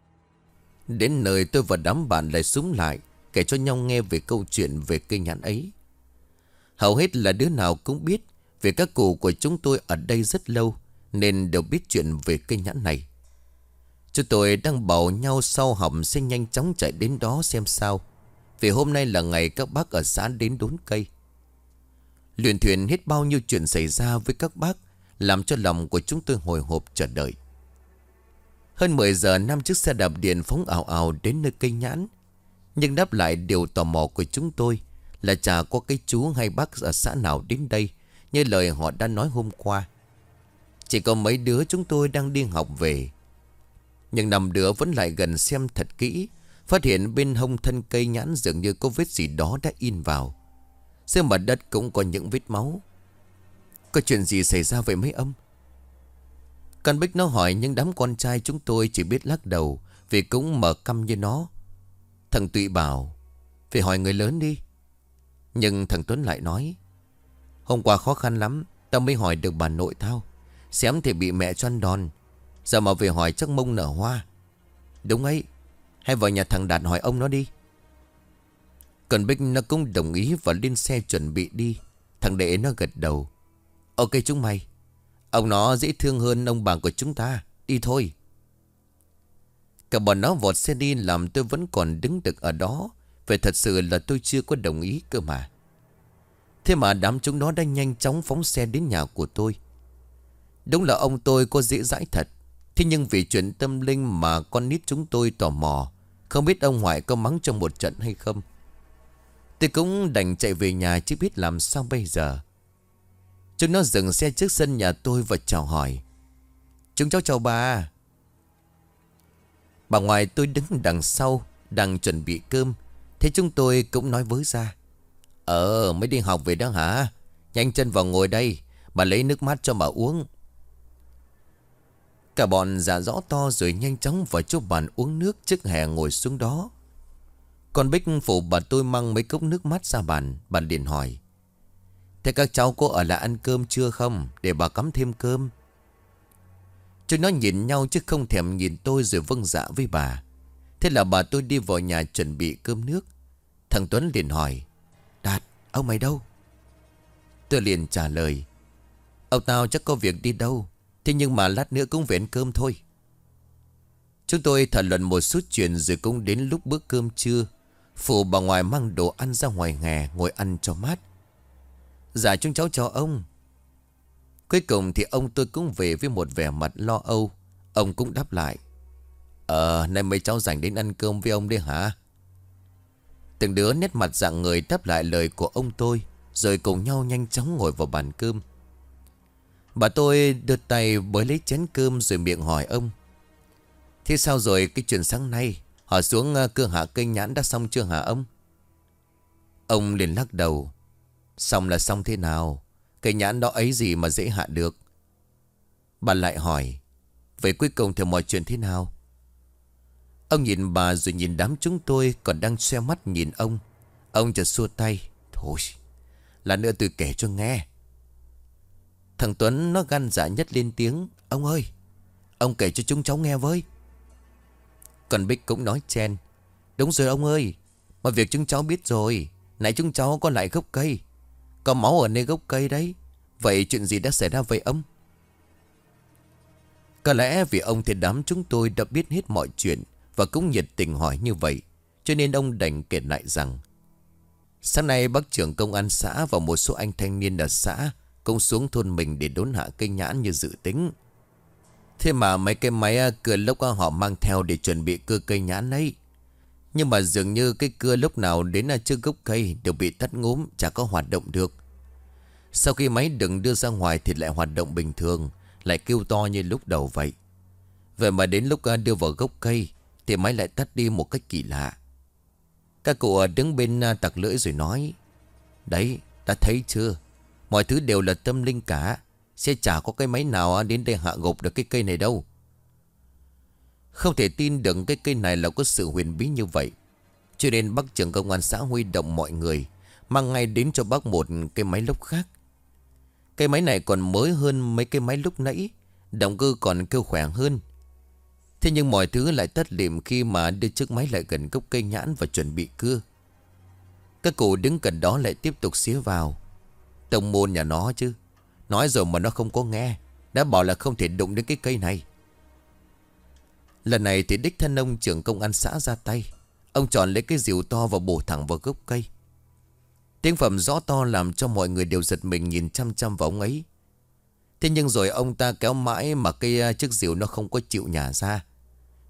Đến nơi tôi và đám bạn lại súng lại, kể cho nhau nghe về câu chuyện về cây nhãn ấy. Hầu hết là đứa nào cũng biết, vì các cụ của chúng tôi ở đây rất lâu, nên đều biết chuyện về cây nhãn này. Chúng tôi đang bảo nhau sau học sẽ nhanh chóng chạy đến đó xem sao, vì hôm nay là ngày các bác ở xã đến đốn cây. Luyện thuyền hết bao nhiêu chuyện xảy ra với các bác, làm cho lòng của chúng tôi hồi hộp chờ đợi. Hơn 10 giờ 5 chiếc xe đạp điện phóng ào ào đến nơi cây nhãn. Nhưng đáp lại điều tò mò của chúng tôi là chả có cái chú hay bác ở xã nào đến đây như lời họ đã nói hôm qua. Chỉ có mấy đứa chúng tôi đang đi học về. Nhưng 5 đứa vẫn lại gần xem thật kỹ, phát hiện bên hông thân cây nhãn dường như có vết gì đó đã in vào. Trên mặt đất cũng có những vết máu. Có chuyện gì xảy ra vậy mấy ông? Con Bích nó hỏi, nhưng đám con trai chúng tôi chỉ biết lắc đầu, vì cũng mở căm như nó. Thằng Tụy bảo phải hỏi người lớn đi. Nhưng thằng Tuấn lại nói, hôm qua khó khăn lắm, tao mới hỏi được bà nội tao. Xém thì bị mẹ cho ăn đòn. Giờ mà về hỏi chắc mông nở hoa. Đúng ấy, hay vào nhà thằng Đạt hỏi ông nó đi. Còn Bích nó cũng đồng ý và lên xe chuẩn bị đi. Thằng Đệ nó gật đầu. Ok chúng mày, ông nó dễ thương hơn ông bà của chúng ta. Đi thôi. Cả bọn nó vọt xe đi làm tôi vẫn còn đứng được ở đó. Vậy thật sự là tôi chưa có đồng ý cơ mà. Thế mà đám chúng nó đã nhanh chóng phóng xe đến nhà của tôi. Đúng là ông tôi có dễ dãi thật. Thế nhưng vì chuyện tâm linh mà con nít chúng tôi tò mò. Không biết ông ngoại có mắng trong một trận hay không. Tôi cũng đành chạy về nhà chứ biết làm sao bây giờ. Chúng nó dừng xe trước sân nhà tôi và chào hỏi. Chúng cháu chào bà. Bà ngoại tôi đứng đằng sau đang chuẩn bị cơm. Thế chúng tôi cũng nói với ra. Mới đi học về đó hả? Nhanh chân vào ngồi đây. Bà lấy nước mát cho bà uống. Cả bọn dạ rõ to rồi nhanh chóng vào chỗ bàn uống nước trước hè ngồi xuống đó. Còn Bích phụ bà tôi mang mấy cốc nước mát ra bàn. Bà liền hỏi, thế các cháu có ở lại ăn cơm chưa không? Để bà cắm thêm cơm. Chúng nó nhìn nhau chứ không thèm nhìn tôi rồi vâng dạ với bà. Thế là bà tôi đi vào nhà chuẩn bị cơm nước. Thằng Tuấn liền hỏi, Đạt, ông mày đâu? Tôi liền trả lời, ông tao chắc có việc đi đâu. Thế nhưng mà lát nữa cũng về ăn cơm thôi. Chúng tôi thảo luận một số chuyện rồi cũng đến lúc bữa cơm trưa. Phụ bà ngoại mang đồ ăn ra ngoài hè ngồi ăn cho mát. Dạ chúng cháu chào ông. Cuối cùng thì ông tôi cũng về với một vẻ mặt lo âu. Ông cũng đáp lại, nay mấy cháu rảnh đến ăn cơm với ông đấy hả? Từng đứa nét mặt rạng người đáp lại lời của ông tôi, rồi cùng nhau nhanh chóng ngồi vào bàn cơm. Bà tôi đưa tay bới lấy chén cơm rồi miệng hỏi ông, thế sao rồi cái chuyện sáng nay họ xuống cưa hạ cây nhãn đã xong chưa hả ông? Ông liền lắc đầu, xong là xong thế nào? Cây nhãn đó ấy gì mà dễ hạ được. Bà lại hỏi, vậy cuối cùng thì mọi chuyện thế nào? Ông nhìn bà rồi nhìn đám chúng tôi còn đang xoe mắt nhìn ông. Ông chợt xua tay, thôi, lát nữa tôi kể cho nghe. Thằng Tuấn nó gan dạ nhất lên tiếng, ông ơi, ông kể cho chúng cháu nghe với. Còn Bích cũng nói chen, đúng rồi ông ơi, mọi việc chúng cháu biết rồi. Nãy chúng cháu có lại gốc cây, có máu ở nơi gốc cây đấy. Vậy chuyện gì đã xảy ra với ông? Có lẽ vì ông thì đám chúng tôi đã biết hết mọi chuyện và cũng nhiệt tình hỏi như vậy, cho nên ông đành kể lại rằng sáng nay bác trưởng công an xã và một số anh thanh niên ở xã cũng xuống thôn mình để đốn hạ cây nhãn như dự tính. Thế mà mấy cái máy cưa lốc họ mang theo để chuẩn bị cưa cây nhãn ấy. Nhưng mà dường như cái cưa lúc nào đến trước gốc cây đều bị tắt ngúm, chả có hoạt động được. Sau khi máy đừng đưa ra ngoài thì lại hoạt động bình thường, lại kêu to như lúc đầu vậy. Vậy mà đến lúc đưa vào gốc cây thì máy lại tắt đi một cách kỳ lạ. Các cụ đứng bên tặc lưỡi rồi nói, đấy, ta thấy chưa? Mọi thứ đều là tâm linh cả. Sẽ chả có cái máy nào đến đây hạ gục được cái cây này đâu. Không thể tin được cái cây này là có sự huyền bí như vậy, cho nên bác trưởng công an xã huy động mọi người mang ngay đến cho bác một cái máy lốc khác. Cây máy này còn mới hơn mấy cái máy lúc nãy, động cơ còn kêu khỏe hơn. Thế nhưng mọi thứ lại tắt lịm khi mà đưa chiếc máy lại gần gốc cây nhãn và chuẩn bị cưa. Các cụ đứng gần đó lại tiếp tục xía vào, tông môn nhà nó chứ, nói rồi mà nó không có nghe, đã bảo là không thể đụng đến cái cây này. Lần này thì đích thân ông trưởng công an xã ra tay. Ông chọn lấy cái rìu to và bổ thẳng vào gốc cây. Tiếng phẩm rõ to làm cho mọi người đều giật mình nhìn chăm chăm vào ông ấy. Thế nhưng rồi ông ta kéo mãi mà cây chiếc rìu nó không có chịu nhả ra.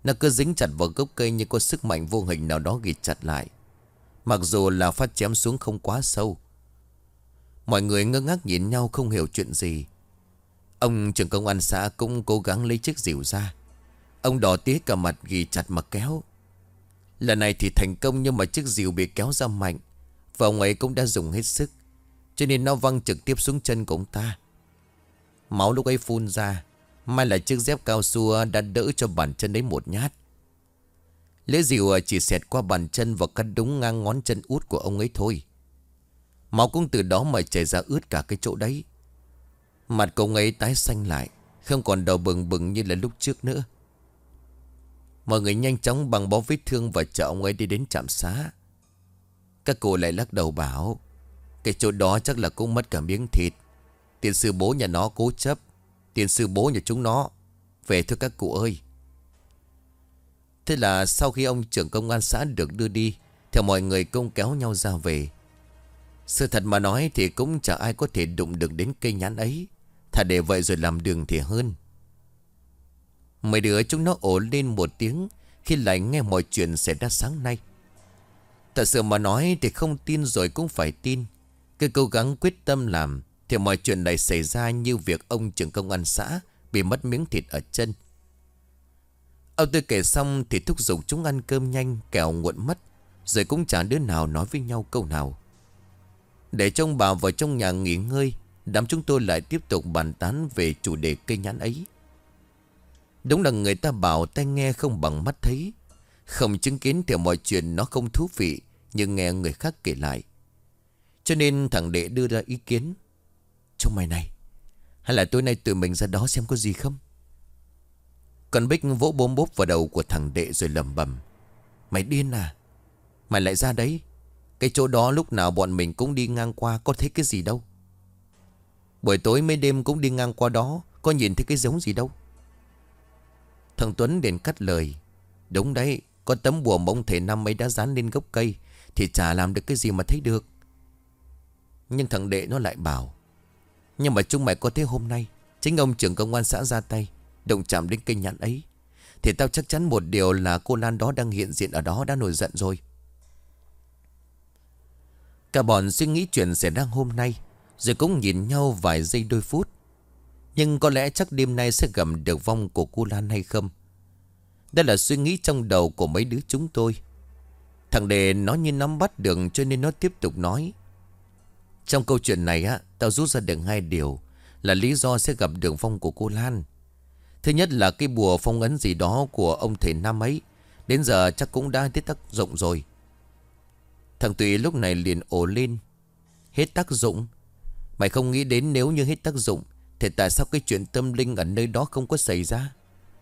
Nó cứ dính chặt vào gốc cây như có sức mạnh vô hình nào đó ghi chặt lại. Mặc dù là phát chém xuống không quá sâu. Mọi người ngơ ngác nhìn nhau không hiểu chuyện gì. Ông trưởng công an xã cũng cố gắng lấy chiếc rìu ra. Ông đỏ tía cả mặt ghi chặt mà kéo. Lần này thì thành công, nhưng mà chiếc rìu bị kéo ra mạnh, và ông ấy cũng đã dùng hết sức, cho nên nó văng trực tiếp xuống chân của ông ta. Máu lúc ấy phun ra. May là chiếc dép cao su đã đỡ cho bàn chân ấy một nhát. Lưỡi rìu chỉ xẹt qua bàn chân và cắt đúng ngang ngón chân út của ông ấy thôi. Máu cũng từ đó mà chảy ra ướt cả cái chỗ đấy. Mặt của ông ấy tái xanh lại, không còn đầu bừng bừng như là lúc trước nữa. Mọi người nhanh chóng băng bó vết thương và chở ông ấy đi đến trạm xá. Các cô lại lắc đầu bảo cái chỗ đó chắc là cũng mất cả miếng thịt. Tiền sư bố nhà nó cố chấp. Tiền sư bố nhà chúng nó. Về thôi các cụ ơi. Thế là sau khi ông trưởng công an xã được đưa đi, theo mọi người cũng kéo nhau ra về. Sự thật mà nói thì cũng chả ai có thể đụng được đến cây nhãn ấy. Thà để vậy rồi làm đường thì hơn. Mấy đứa chúng nó ồ lên một tiếng khi lại nghe mọi chuyện xảy ra sáng nay. Thật sự mà nói thì không tin rồi cũng phải tin. Cứ cố gắng quyết tâm làm thì mọi chuyện này xảy ra, như việc ông trưởng công an xã bị mất miếng thịt ở chân. Ông Tư kể xong thì thúc giục chúng ăn cơm nhanh, kẻo nguội mất. Rồi cũng chẳng đứa nào nói với nhau câu nào. Để trông bà vào trong nhà nghỉ ngơi, đám chúng tôi lại tiếp tục bàn tán về chủ đề cây nhãn ấy. Đúng là người ta bảo tai nghe không bằng mắt thấy. Không chứng kiến thì mọi chuyện nó không thú vị, nhưng nghe người khác kể lại. Cho nên thằng Đệ đưa ra ý kiến. Trong mày này, hay là tối nay tụi mình ra đó xem có gì không? Còn Bích vỗ bốm bốp vào đầu của thằng Đệ rồi lẩm bẩm. Mày điên à? Mày lại ra đấy? Cái chỗ đó lúc nào bọn mình cũng đi ngang qua, có thấy cái gì đâu. Buổi tối mấy đêm cũng đi ngang qua đó, có nhìn thấy cái giống gì đâu. Thằng Tuấn liền cắt lời. Đúng đấy, có tấm bùa mà ông thầy năm ấy đã dán lên gốc cây thì chả làm được cái gì mà thấy được. Nhưng thằng Đệ nó lại bảo. Nhưng mà chúng mày có thấy hôm nay chính ông trưởng công an xã ra tay động chạm đến cây nhãn ấy, thì tao chắc chắn một điều là cô Lan đó đang hiện diện ở đó đã nổi giận rồi. Cả bọn suy nghĩ chuyện xảy ra hôm nay, rồi cũng nhìn nhau vài giây đôi phút. Nhưng có lẽ chắc đêm nay sẽ gầm được vong của cô Lan hay không. Đây là suy nghĩ trong đầu của mấy đứa chúng tôi. Thằng Đề nó như nắm bắt được, cho nên nó tiếp tục nói. Trong câu chuyện này á, tao rút ra được hai điều là lý do sẽ gặp được vong của cô Lan. Thứ nhất là cái bùa phong ấn gì đó của ông thầy năm ấy, đến giờ chắc cũng đã hết tác dụng rồi. Thằng Tùy lúc này liền ồ lên. Hết tác dụng? Mày không nghĩ đến nếu như hết tác dụng thì tại sao cái chuyện tâm linh ở nơi đó không có xảy ra?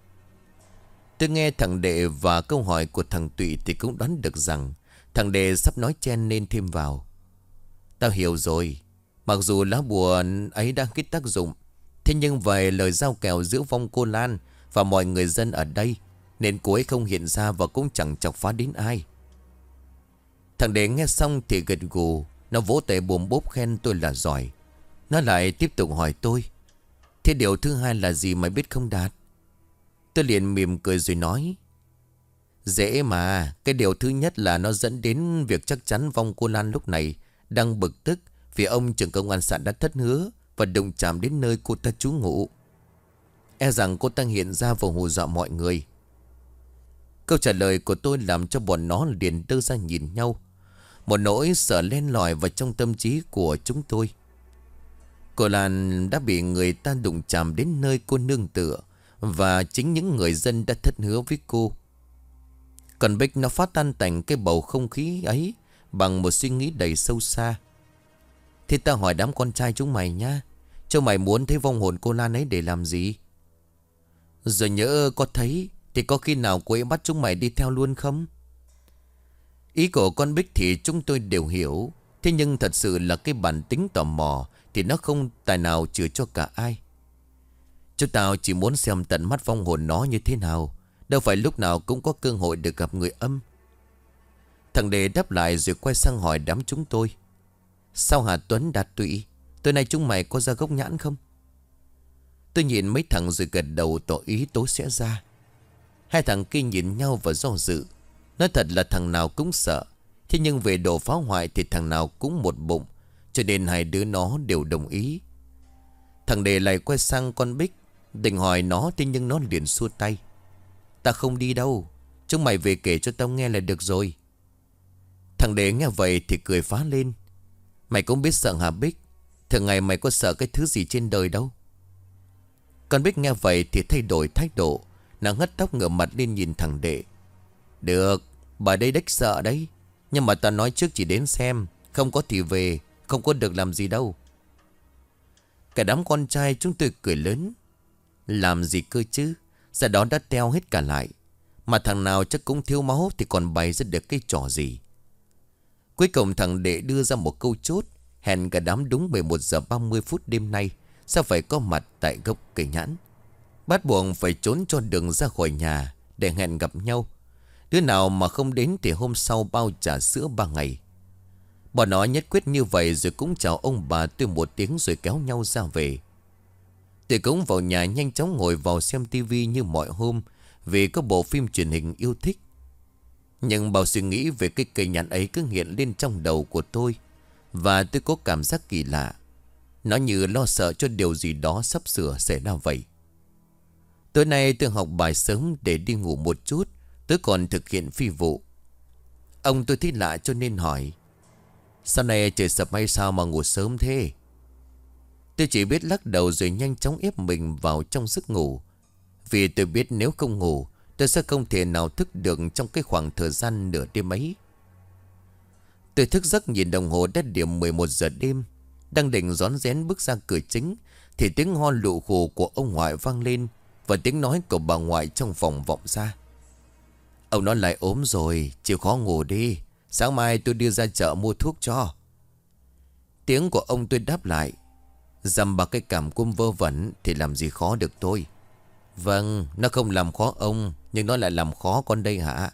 Tôi nghe thằng Đệ và câu hỏi của thằng Tụy thì cũng đoán được rằng thằng Đệ sắp nói chen nên thêm vào. Tao hiểu rồi. Mặc dù lá bùa ấy đang hết tác dụng, thế nhưng về lời giao kèo giữa vong cô Lan và mọi người dân ở đây, nên cô ấy không hiện ra và cũng chẳng chọc phá đến ai. Thằng Đệ nghe xong thì gật gù. Nó vỗ tay bùm bốp khen tôi là giỏi. Nó lại tiếp tục hỏi tôi. Thế điều thứ hai là gì mày biết không Đạt? Tôi liền mỉm cười rồi nói. Dễ mà. Cái điều thứ nhất là nó dẫn đến việc chắc chắn vong cô Lan lúc này đang bực tức vì ông trưởng công an xã đã thất hứa và đụng chạm đến nơi cô ta trú ngụ. E rằng cô ta hiện ra và hù dọa mọi người. Câu trả lời của tôi làm cho bọn nó liền đưa ra nhìn nhau. Một nỗi sợ len lỏi vào trong tâm trí của chúng tôi. Cô Lan đã bị người ta đụng chạm đến nơi cô nương tựa, và chính những người dân đã thất hứa với cô. Còn Bích nó phá tan tành cái bầu không khí ấy bằng một suy nghĩ đầy sâu xa. Thì ta hỏi đám con trai chúng mày nhá, cho mày muốn thấy vong hồn cô Lan ấy để làm gì? Rồi nhỡ có thấy thì có khi nào cô ấy bắt chúng mày đi theo luôn không? Ý của con Bích thì chúng tôi đều hiểu. Thế nhưng thật sự là cái bản tính tò mò thì nó không tài nào chừa cho cả ai. Chúng tao chỉ muốn xem tận mắt vong hồn nó như thế nào. Đâu phải lúc nào cũng có cơ hội được gặp người âm. Thằng Đề đáp lại rồi quay sang hỏi đám chúng tôi. Sao hả Tuấn, Đạt, Tụy? Tối nay chúng mày có ra gốc nhãn không? Tôi nhìn mấy thằng rồi gật đầu tỏ ý tối sẽ ra. Hai thằng kia nhìn nhau và do dự. Nói thật là thằng nào cũng sợ. Thế nhưng về đồ phá hoại thì thằng nào cũng một bụng, cho nên hai đứa nó đều đồng ý. Thằng Đề lại quay sang con Bích, định hỏi nó, thế nhưng nó liền xua tay. Ta không đi đâu, chúng mày về kể cho tao nghe là được rồi. Thằng Đề nghe vậy thì cười phá lên. Mày cũng biết sợ hả Bích? Thường ngày mày có sợ cái thứ gì trên đời đâu. Con Bích nghe vậy thì thay đổi thái độ. Nàng hất tóc ngửa mặt lên nhìn thằng Đệ. Được, bà đây đếch sợ đấy. Nhưng mà ta nói trước chỉ đến xem, không có thì về, không có được làm gì đâu. Cả đám con trai chúng tôi cười lớn. Làm gì cơ chứ? Giờ đó đã teo hết cả lại. Mà thằng nào chắc cũng thiếu máu thì còn bày ra được cái trò gì. Cuối cùng thằng Đệ đưa ra một câu chốt. Hẹn cả đám đúng 11 giờ 30 phút đêm nay sao phải có mặt tại gốc cây nhãn. Bắt buộc phải trốn cho đường ra khỏi nhà để hẹn gặp nhau. Đứa nào mà không đến thì hôm sau bao trà sữa 3 ngày. Bọn nó nhất quyết như vậy rồi cũng chào ông bà tôi một tiếng rồi kéo nhau ra về. Tôi cũng vào nhà nhanh chóng ngồi vào xem tivi như mọi hôm vì có bộ phim truyền hình yêu thích. Nhưng bao suy nghĩ về cái cây nhãn ấy cứ hiện lên trong đầu của tôi. Và tôi có cảm giác kỳ lạ. Nó như lo sợ cho điều gì đó sắp sửa xảy ra vậy. Tối nay tôi học bài sớm để đi ngủ một chút. Tôi còn thực hiện phi vụ. Ông tôi thấy lạ cho nên hỏi. Sau này trời sập hay sao mà ngủ sớm thế? Tôi chỉ biết lắc đầu rồi nhanh chóng ép mình vào trong giấc ngủ. Vì tôi biết nếu không ngủ tôi sẽ không thể nào thức được trong cái khoảng thời gian nửa đêm ấy. Tôi thức giấc nhìn đồng hồ đã điểm 11 giờ đêm. Đang định rón rén bước ra cửa chính thì tiếng ho lụ khù của ông ngoại vang lên. Và tiếng nói của bà ngoại trong phòng vọng ra. Ông nó lại ốm rồi, chịu khó ngủ đi. Sáng mai tôi đưa ra chợ mua thuốc cho. Tiếng của ông tôi đáp lại. Dằm bà cái cảm cúm vơ vẩn thì làm gì khó được tôi. Vâng, nó không làm khó ông, nhưng nó lại làm khó con đây hả?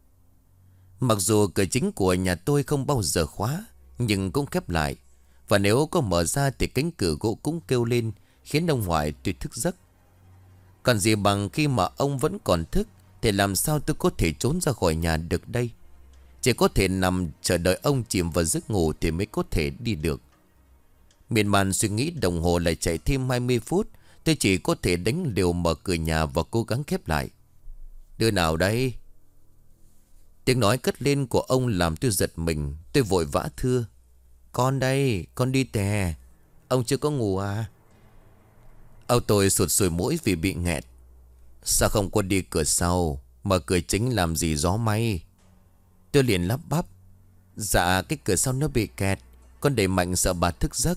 Mặc dù cửa chính của nhà tôi không bao giờ khóa, nhưng cũng khép lại. Và nếu có mở ra thì cánh cửa gỗ cũng kêu lên, khiến ông ngoại tôi thức giấc. Còn gì bằng khi mà ông vẫn còn thức thì làm sao tôi có thể trốn ra khỏi nhà được đây? Chỉ có thể nằm chờ đợi ông chìm vào giấc ngủ thì mới có thể đi được. Miên man suy nghĩ đồng hồ lại chạy thêm 20 phút. Tôi chỉ có thể đánh liều mở cửa nhà và cố gắng khép lại. Đứa nào đây? Tiếng nói cất lên của ông làm tôi giật mình. Tôi vội vã thưa. Con đây, con đi tè. Ông chưa có ngủ à? Ông tôi sụt sùi mũi vì bị nghẹt. Sao không có đi cửa sau? Mở cửa chính làm gì gió may? Tôi liền lắp bắp. Dạ cái cửa sau nó bị kẹt. Con đẩy mạnh sợ bà thức giấc.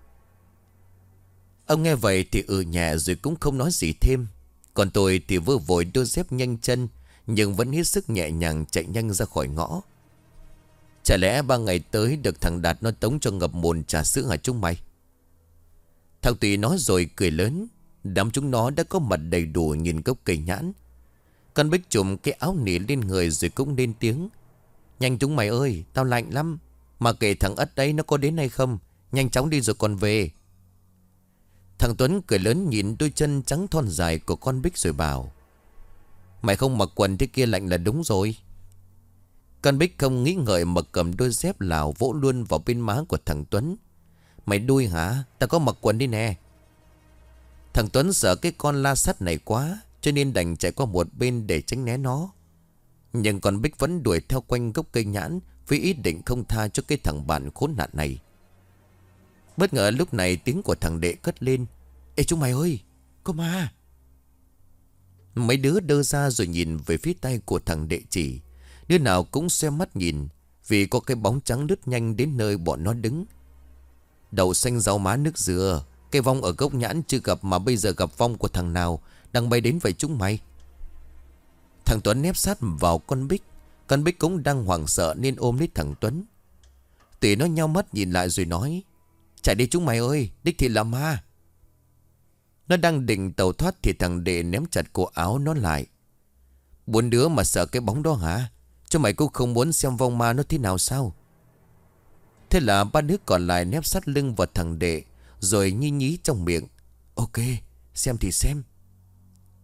Ông nghe vậy thì nhẹ rồi cũng không nói gì thêm. Còn tôi thì vừa vội đôi dép nhanh chân, nhưng vẫn hết sức nhẹ nhàng chạy nhanh ra khỏi ngõ. Chả lẽ 3 ngày tới được thằng Đạt nó tống cho ngập mồn trà sữa hả chúng mày? Thằng Tùy nói rồi cười lớn. Đám chúng nó đã có mặt đầy đủ nhìn gốc cây nhãn. Con Bích trùm cái áo nỉ lên người rồi cũng lên tiếng. Nhanh chúng mày ơi, tao lạnh lắm. Mà kể thằng Ất đấy nó có đến hay không, nhanh chóng đi rồi còn về. Thằng Tuấn cười lớn nhìn đôi chân trắng thon dài của con Bích rồi bảo. Mày không mặc quần thế kia lạnh là đúng rồi. Con Bích không nghĩ ngợi mà cầm đôi dép Lào vỗ luôn vào bên má của thằng Tuấn. Mày đuôi hả? Tao có mặc quần đi nè. Thằng Tuấn sợ cái con la sắt này quá, cho nên đành chạy qua một bên để tránh né nó. Nhưng con Bích vẫn đuổi theo quanh gốc cây nhãn với ý định không tha cho cái thằng bạn khốn nạn này. Bất ngờ lúc này tiếng của thằng Đệ cất lên. Ê chúng mày ơi, có ma. Mấy đứa đơ ra rồi nhìn về phía tay của thằng Đệ chỉ. Đứa nào cũng xoe mắt nhìn, vì có cái bóng trắng lướt nhanh đến nơi bọn nó đứng. Đậu xanh rau má nước dừa. Cái vong ở gốc nhãn chưa gặp mà bây giờ gặp vong của thằng nào đang bay đến vậy chúng mày? Thằng Tuấn nép sát vào con Bích. Con Bích cũng đang hoảng sợ nên ôm lấy thằng Tuấn. Tùy nó nhao mắt nhìn lại rồi nói. Chạy đi chúng mày ơi, đích thị là ma. Nó đang định tàu thoát thì thằng Đệ ném chặt cổ áo nó lại. 4 đứa mà sợ cái bóng đó hả? Cho mày cũng không muốn xem vong ma nó thế nào sao? Thế là 3 đứa còn lại nép sát lưng vào thằng Đệ, rồi nhí nhí trong miệng. Ok, xem thì xem.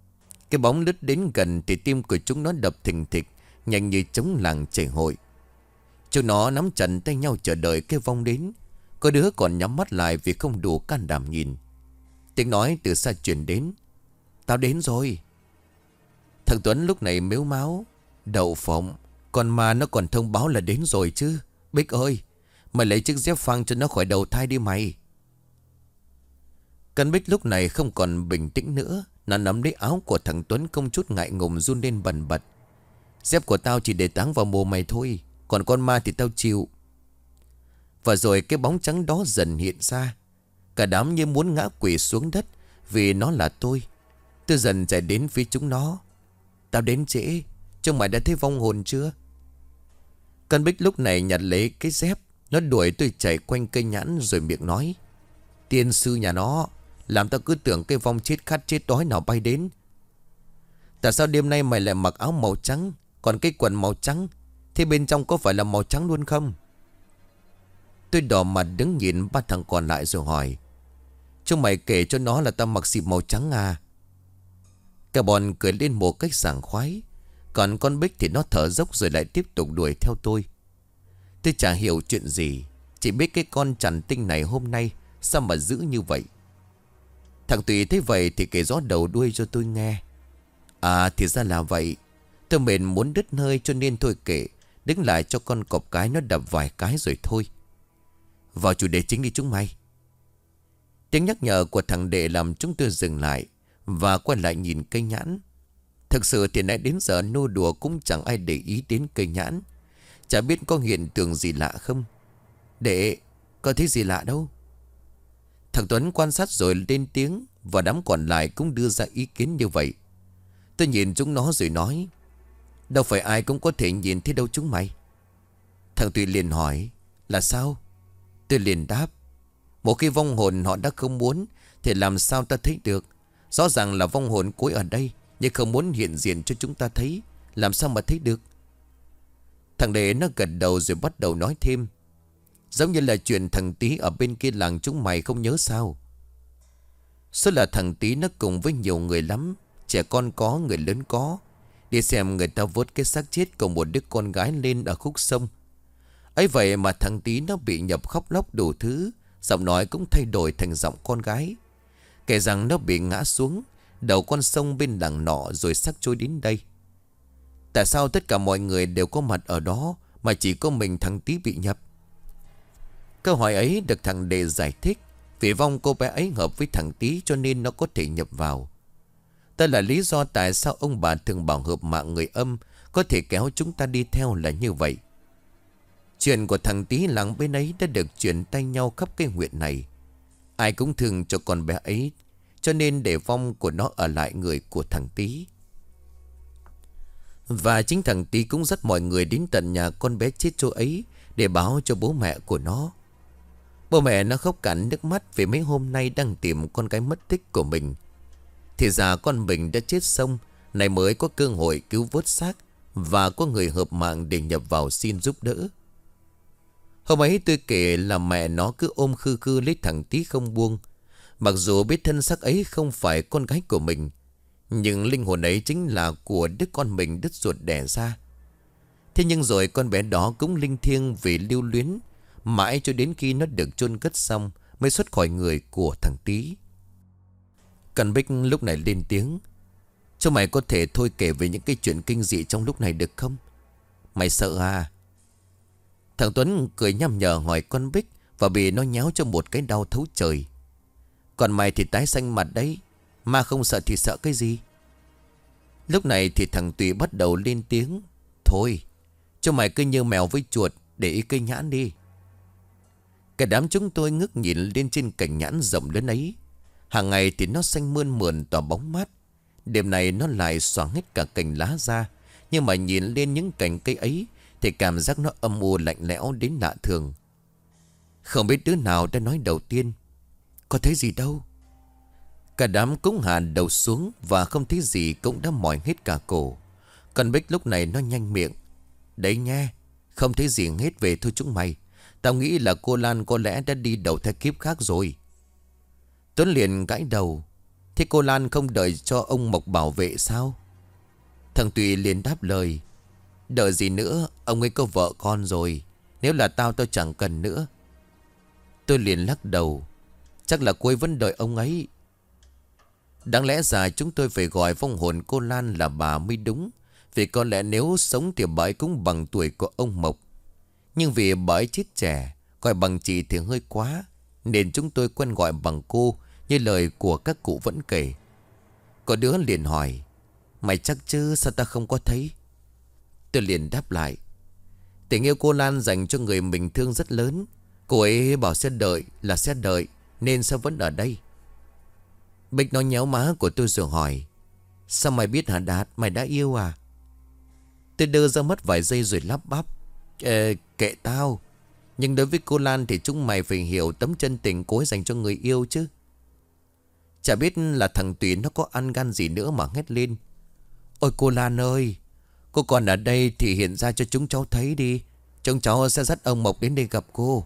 Cái bóng lướt đến gần thì tim của chúng nó đập thình thịch, nhanh như trống làng chảy hội. Chúng nó nắm chặt tay nhau chờ đợi cái vong đến. Có đứa còn nhắm mắt lại vì không đủ can đảm nhìn. Tiếng nói từ xa truyền đến: "Tao đến rồi." Thằng Tuấn lúc này mếu máo: "Đậu phộng, con ma nó còn thông báo là đến rồi chứ. Bích ơi, mày lấy chiếc dép phăng cho nó khỏi đầu thai đi mày." Con Bích lúc này không còn bình tĩnh nữa. Nó nắm lấy áo của thằng Tuấn không chút ngại ngùng run lên bần bật: "Dép của tao chỉ để táng vào mồ mày thôi, còn con ma thì tao chịu." Và rồi cái bóng trắng đó dần hiện ra. Cả đám như muốn ngã quỵ xuống đất, vì nó là tôi. Tôi dần chạy đến phía chúng nó: "Tao đến trễ, chúng mày đã thấy vong hồn chưa?" Con Bích lúc này nhặt lấy cái dép. Nó đuổi tôi chạy quanh cây nhãn rồi miệng nói: "Tiên sư nhà nó, làm tao cứ tưởng cái vong chết khát chết đói nào bay đến. Tại sao đêm nay mày lại mặc áo màu trắng, còn cái quần màu trắng? Thế bên trong có phải là màu trắng luôn không?" Tôi đỏ mặt đứng nhìn ba thằng còn lại rồi hỏi: "Chúng mày kể cho nó là tao mặc xịp màu trắng à?" Cả bọn cười lên một cách sảng khoái. Còn con Bích thì nó thở dốc rồi lại tiếp tục đuổi theo tôi. Tôi chả hiểu chuyện gì, chỉ biết cái con chằn tinh này hôm nay sao mà dữ như vậy. Thằng Tùy thấy vậy thì kể rõ đầu đuôi cho tôi nghe. À thì ra là vậy. Tôi mệt muốn đứt hơi cho nên thôi kệ, đứng lại cho con cọp cái nó đập vài cái rồi thôi. Vào chủ đề chính đi chúng mày. Tiếng nhắc nhở của thằng Đệ làm chúng tôi dừng lại và quay lại nhìn cây nhãn. Thực sự thì nãy đến giờ nô đùa cũng chẳng ai để ý đến cây nhãn. Chả biết có hiện tượng gì lạ không. Đệ, có thấy gì lạ đâu. Thằng Tuấn quan sát rồi lên tiếng, và đám còn lại cũng đưa ra ý kiến như vậy. Tôi nhìn chúng nó rồi nói: "Đâu phải ai cũng có thể nhìn thấy đâu chúng mày." Thằng Tùy liền hỏi: "Là sao?" Tôi liền đáp: "Một khi vong hồn họ đã không muốn thì làm sao ta thấy được? Rõ ràng là vong hồn cuối ở đây, nhưng không muốn hiện diện cho chúng ta thấy, làm sao mà thấy được?" Thằng Đệ nó gật đầu rồi bắt đầu nói thêm: "Giống như là chuyện thằng Tí ở bên kia làng chúng mày không nhớ sao? Số là thằng Tí nó cùng với nhiều người lắm, trẻ con có, người lớn có, đi xem người ta vớt cái xác chết của một đứa con gái lên ở khúc sông. Ấy vậy mà thằng Tí nó bị nhập khóc lóc đủ thứ, giọng nói cũng thay đổi thành giọng con gái. Kể rằng nó bị ngã xuống đầu con sông bên làng nọ rồi xác trôi đến đây. Tại sao tất cả mọi người đều có mặt ở đó mà chỉ có mình thằng Tí bị nhập?" Câu hỏi ấy được thằng Đệ giải thích: vì vong cô bé ấy hợp với thằng Tí cho nên nó có thể nhập vào. Đây là lý do tại sao ông bà thường bảo hợp mạng người âm có thể kéo chúng ta đi theo là như vậy. Chuyện của thằng Tí làng bên ấy đã được truyền tay nhau khắp cái huyện này. Ai cũng thương cho con bé ấy, cho nên để vong của nó ở lại người của thằng Tí. Và chính thằng Tí cũng dắt mọi người đến tận nhà con bé chết chỗ ấy để báo cho bố mẹ của nó. Bố mẹ nó khóc cạn nước mắt vì mấy hôm nay đang tìm con gái mất tích của mình. Thì ra con mình đã chết sông, này mới có cơ hội cứu vớt xác và có người hợp mạng để nhập vào xin giúp đỡ. Hôm ấy tôi kể là mẹ nó cứ ôm khư khư lấy thằng Tí không buông. Mặc dù biết thân xác ấy không phải con gái của mình, nhưng linh hồn ấy chính là của đứa con mình đứt ruột đẻ ra. Thế nhưng rồi con bé đó cũng linh thiêng vì lưu luyến, mãi cho đến khi nó được chôn cất xong mới xuất khỏi người của thằng Tí. Cần Bích lúc này lên tiếng: "Cho mày có thể thôi kể về những cái chuyện kinh dị trong lúc này được không? Mày sợ à?" Thằng Tuấn cười nham nhở hỏi con Bích và bị nó nhéo cho một cái đau thấu trời. "Còn mày thì tái xanh mặt đấy, ma không sợ thì sợ cái gì?" Lúc này thì thằng Tùy bắt đầu lên tiếng: "Thôi, cho mày cứ như mèo với chuột, để ý cây nhãn đi." Cả đám chúng tôi ngước nhìn lên trên cành nhãn rộng lớn ấy. Hàng ngày thì nó xanh mơn mởn tỏa bóng mát, đêm này nó lại xõa hết cả cành lá ra. Nhưng mà nhìn lên những cành cây ấy thì cảm giác nó âm u lạnh lẽo đến lạ thường. Không biết đứa nào đã nói đầu tiên: "Có thấy gì đâu." Cả đám cũng hạ đầu xuống và không thấy gì cũng đã mỏi hết cả cổ. Còn Bích lúc này nó nhanh miệng: "Đấy nghe, không thấy gì hết, về thôi chúng mày. Tao nghĩ là cô Lan có lẽ đã đi đầu thai kiếp khác rồi." Tuấn liền gãi đầu: Thế cô Lan không đợi cho ông Mộc bảo vệ sao? Thằng Tùy liền đáp lời. Đợi gì nữa, ông ấy có vợ con rồi. Nếu là tao chẳng cần nữa. Tôi liền lắc đầu. Chắc là cô ấy vẫn đợi ông ấy. Đáng lẽ ra chúng tôi phải gọi vong hồn cô Lan là bà mới đúng. Vì có lẽ nếu sống thì bà ấy cũng bằng tuổi của ông Mộc. Nhưng vì bà ấy chết trẻ, gọi bằng chị thì hơi quá, nên chúng tôi quen gọi bằng cô, như lời của các cụ vẫn kể. Có đứa liền hỏi, mày chắc chứ, sao ta không có thấy? Tôi liền đáp lại, tình yêu cô Lan dành cho người mình thương rất lớn. Cô ấy bảo sẽ đợi là sẽ đợi, nên sao vẫn ở đây? Bích nó nhéo má của tôi rồi hỏi, sao mày biết hả Đạt, mày đã yêu à? Tôi đưa ra mất vài giây rồi lắp bắp, kệ tao. Nhưng đối với cô Lan thì chúng mày phải hiểu tấm chân tình cô ấy dành cho người yêu chứ. Chả biết là thằng Tùy nó có ăn gan gì nữa mà hét lên, ôi cô Lan ơi, cô còn ở đây thì hiện ra cho chúng cháu thấy đi. Chúng cháu sẽ dắt ông Mộc đến đây gặp cô.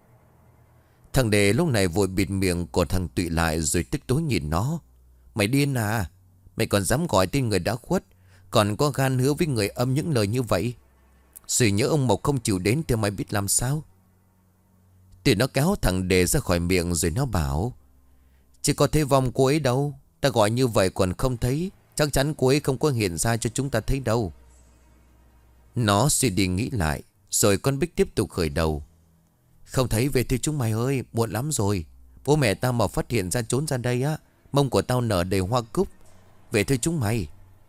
Thằng Đề lúc này vội bịt miệng của thằng Tụy lại rồi tức tối nhìn nó. Mày điên à? Mày còn dám gọi tên người đã khuất, còn có gan hứa với người âm những lời như vậy? Rồi nhớ ông Mộc không chịu đến thì mày biết làm sao? Thì nó kéo thằng Đề ra khỏi miệng rồi nó bảo, chứ có thấy vong cô ấy đâu. Ta gọi như vậy còn không thấy, chắc chắn cô ấy không có hiện ra cho chúng ta thấy đâu. Nó suy đi nghĩ lại, rồi con Bích tiếp tục khởi đầu. Không thấy về thì chúng mày ơi, muộn lắm rồi. Bố mẹ tao mà phát hiện ra trốn ra đây á, mông của tao nở đầy hoa cúc. Về thôi chúng mày.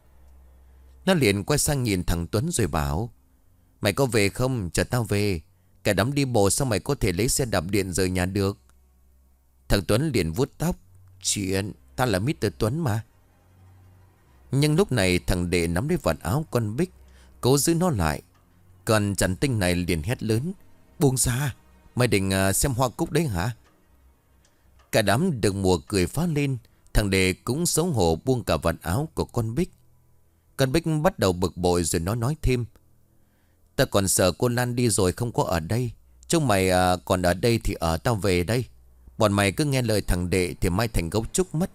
Nó liền quay sang nhìn thằng Tuấn rồi bảo, mày có về không, chờ tao về. Cả đám đi bộ sao mày có thể lấy xe đạp điện rời nhà được? Thằng Tuấn liền vuốt tóc, chuyện, tao là Mr. Tuấn mà. Nhưng lúc này thằng Đệ nắm lấy vạt áo con Bích, cố giữ nó lại. Còn chằn tinh này liền hét lớn, buông ra, mày định xem hoa cúc đấy hả? Cả đám được mùa cười phá lên. Thằng Đệ cũng xấu hổ buông cả vạt áo của con Bích. Con Bích bắt đầu bực bội rồi nó nói thêm, ta còn sợ cô Lan đi rồi không có ở đây. Chúng mày còn ở đây thì ở, tao về đây. Bọn mày cứ nghe lời thằng Đệ thì mai thành gấu trúc mất.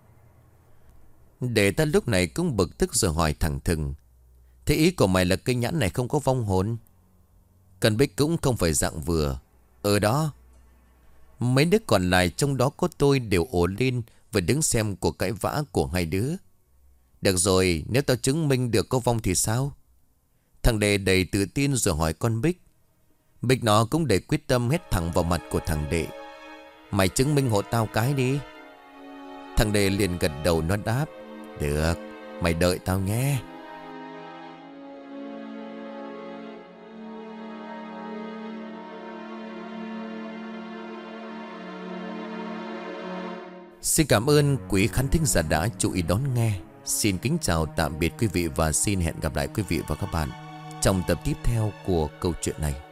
Đệ ta lúc này cũng bực tức rồi hỏi thằng Thừng, thế ý của mày là cây nhãn này không có vong hồn? Cần Bích cũng không phải dạng vừa. Đó. Mấy đứa còn lại trong đó có tôi đều ồ lên và đứng xem cuộc cãi vã của hai đứa. Được rồi, nếu tao chứng minh được có vong thì sao? Thằng Đệ đầy tự tin rồi hỏi con Bích. Bích nó cũng đầy quyết tâm hét thẳng vào mặt của thằng Đệ, mày chứng minh hộ tao cái đi. Thằng Đệ liền gật đầu nó đáp, được, mày đợi tao nghe. Xin cảm ơn quý khán thính giả đã chú ý đón nghe. Xin kính chào tạm biệt quý vị và xin hẹn gặp lại quý vị và các bạn trong tập tiếp theo của câu chuyện này.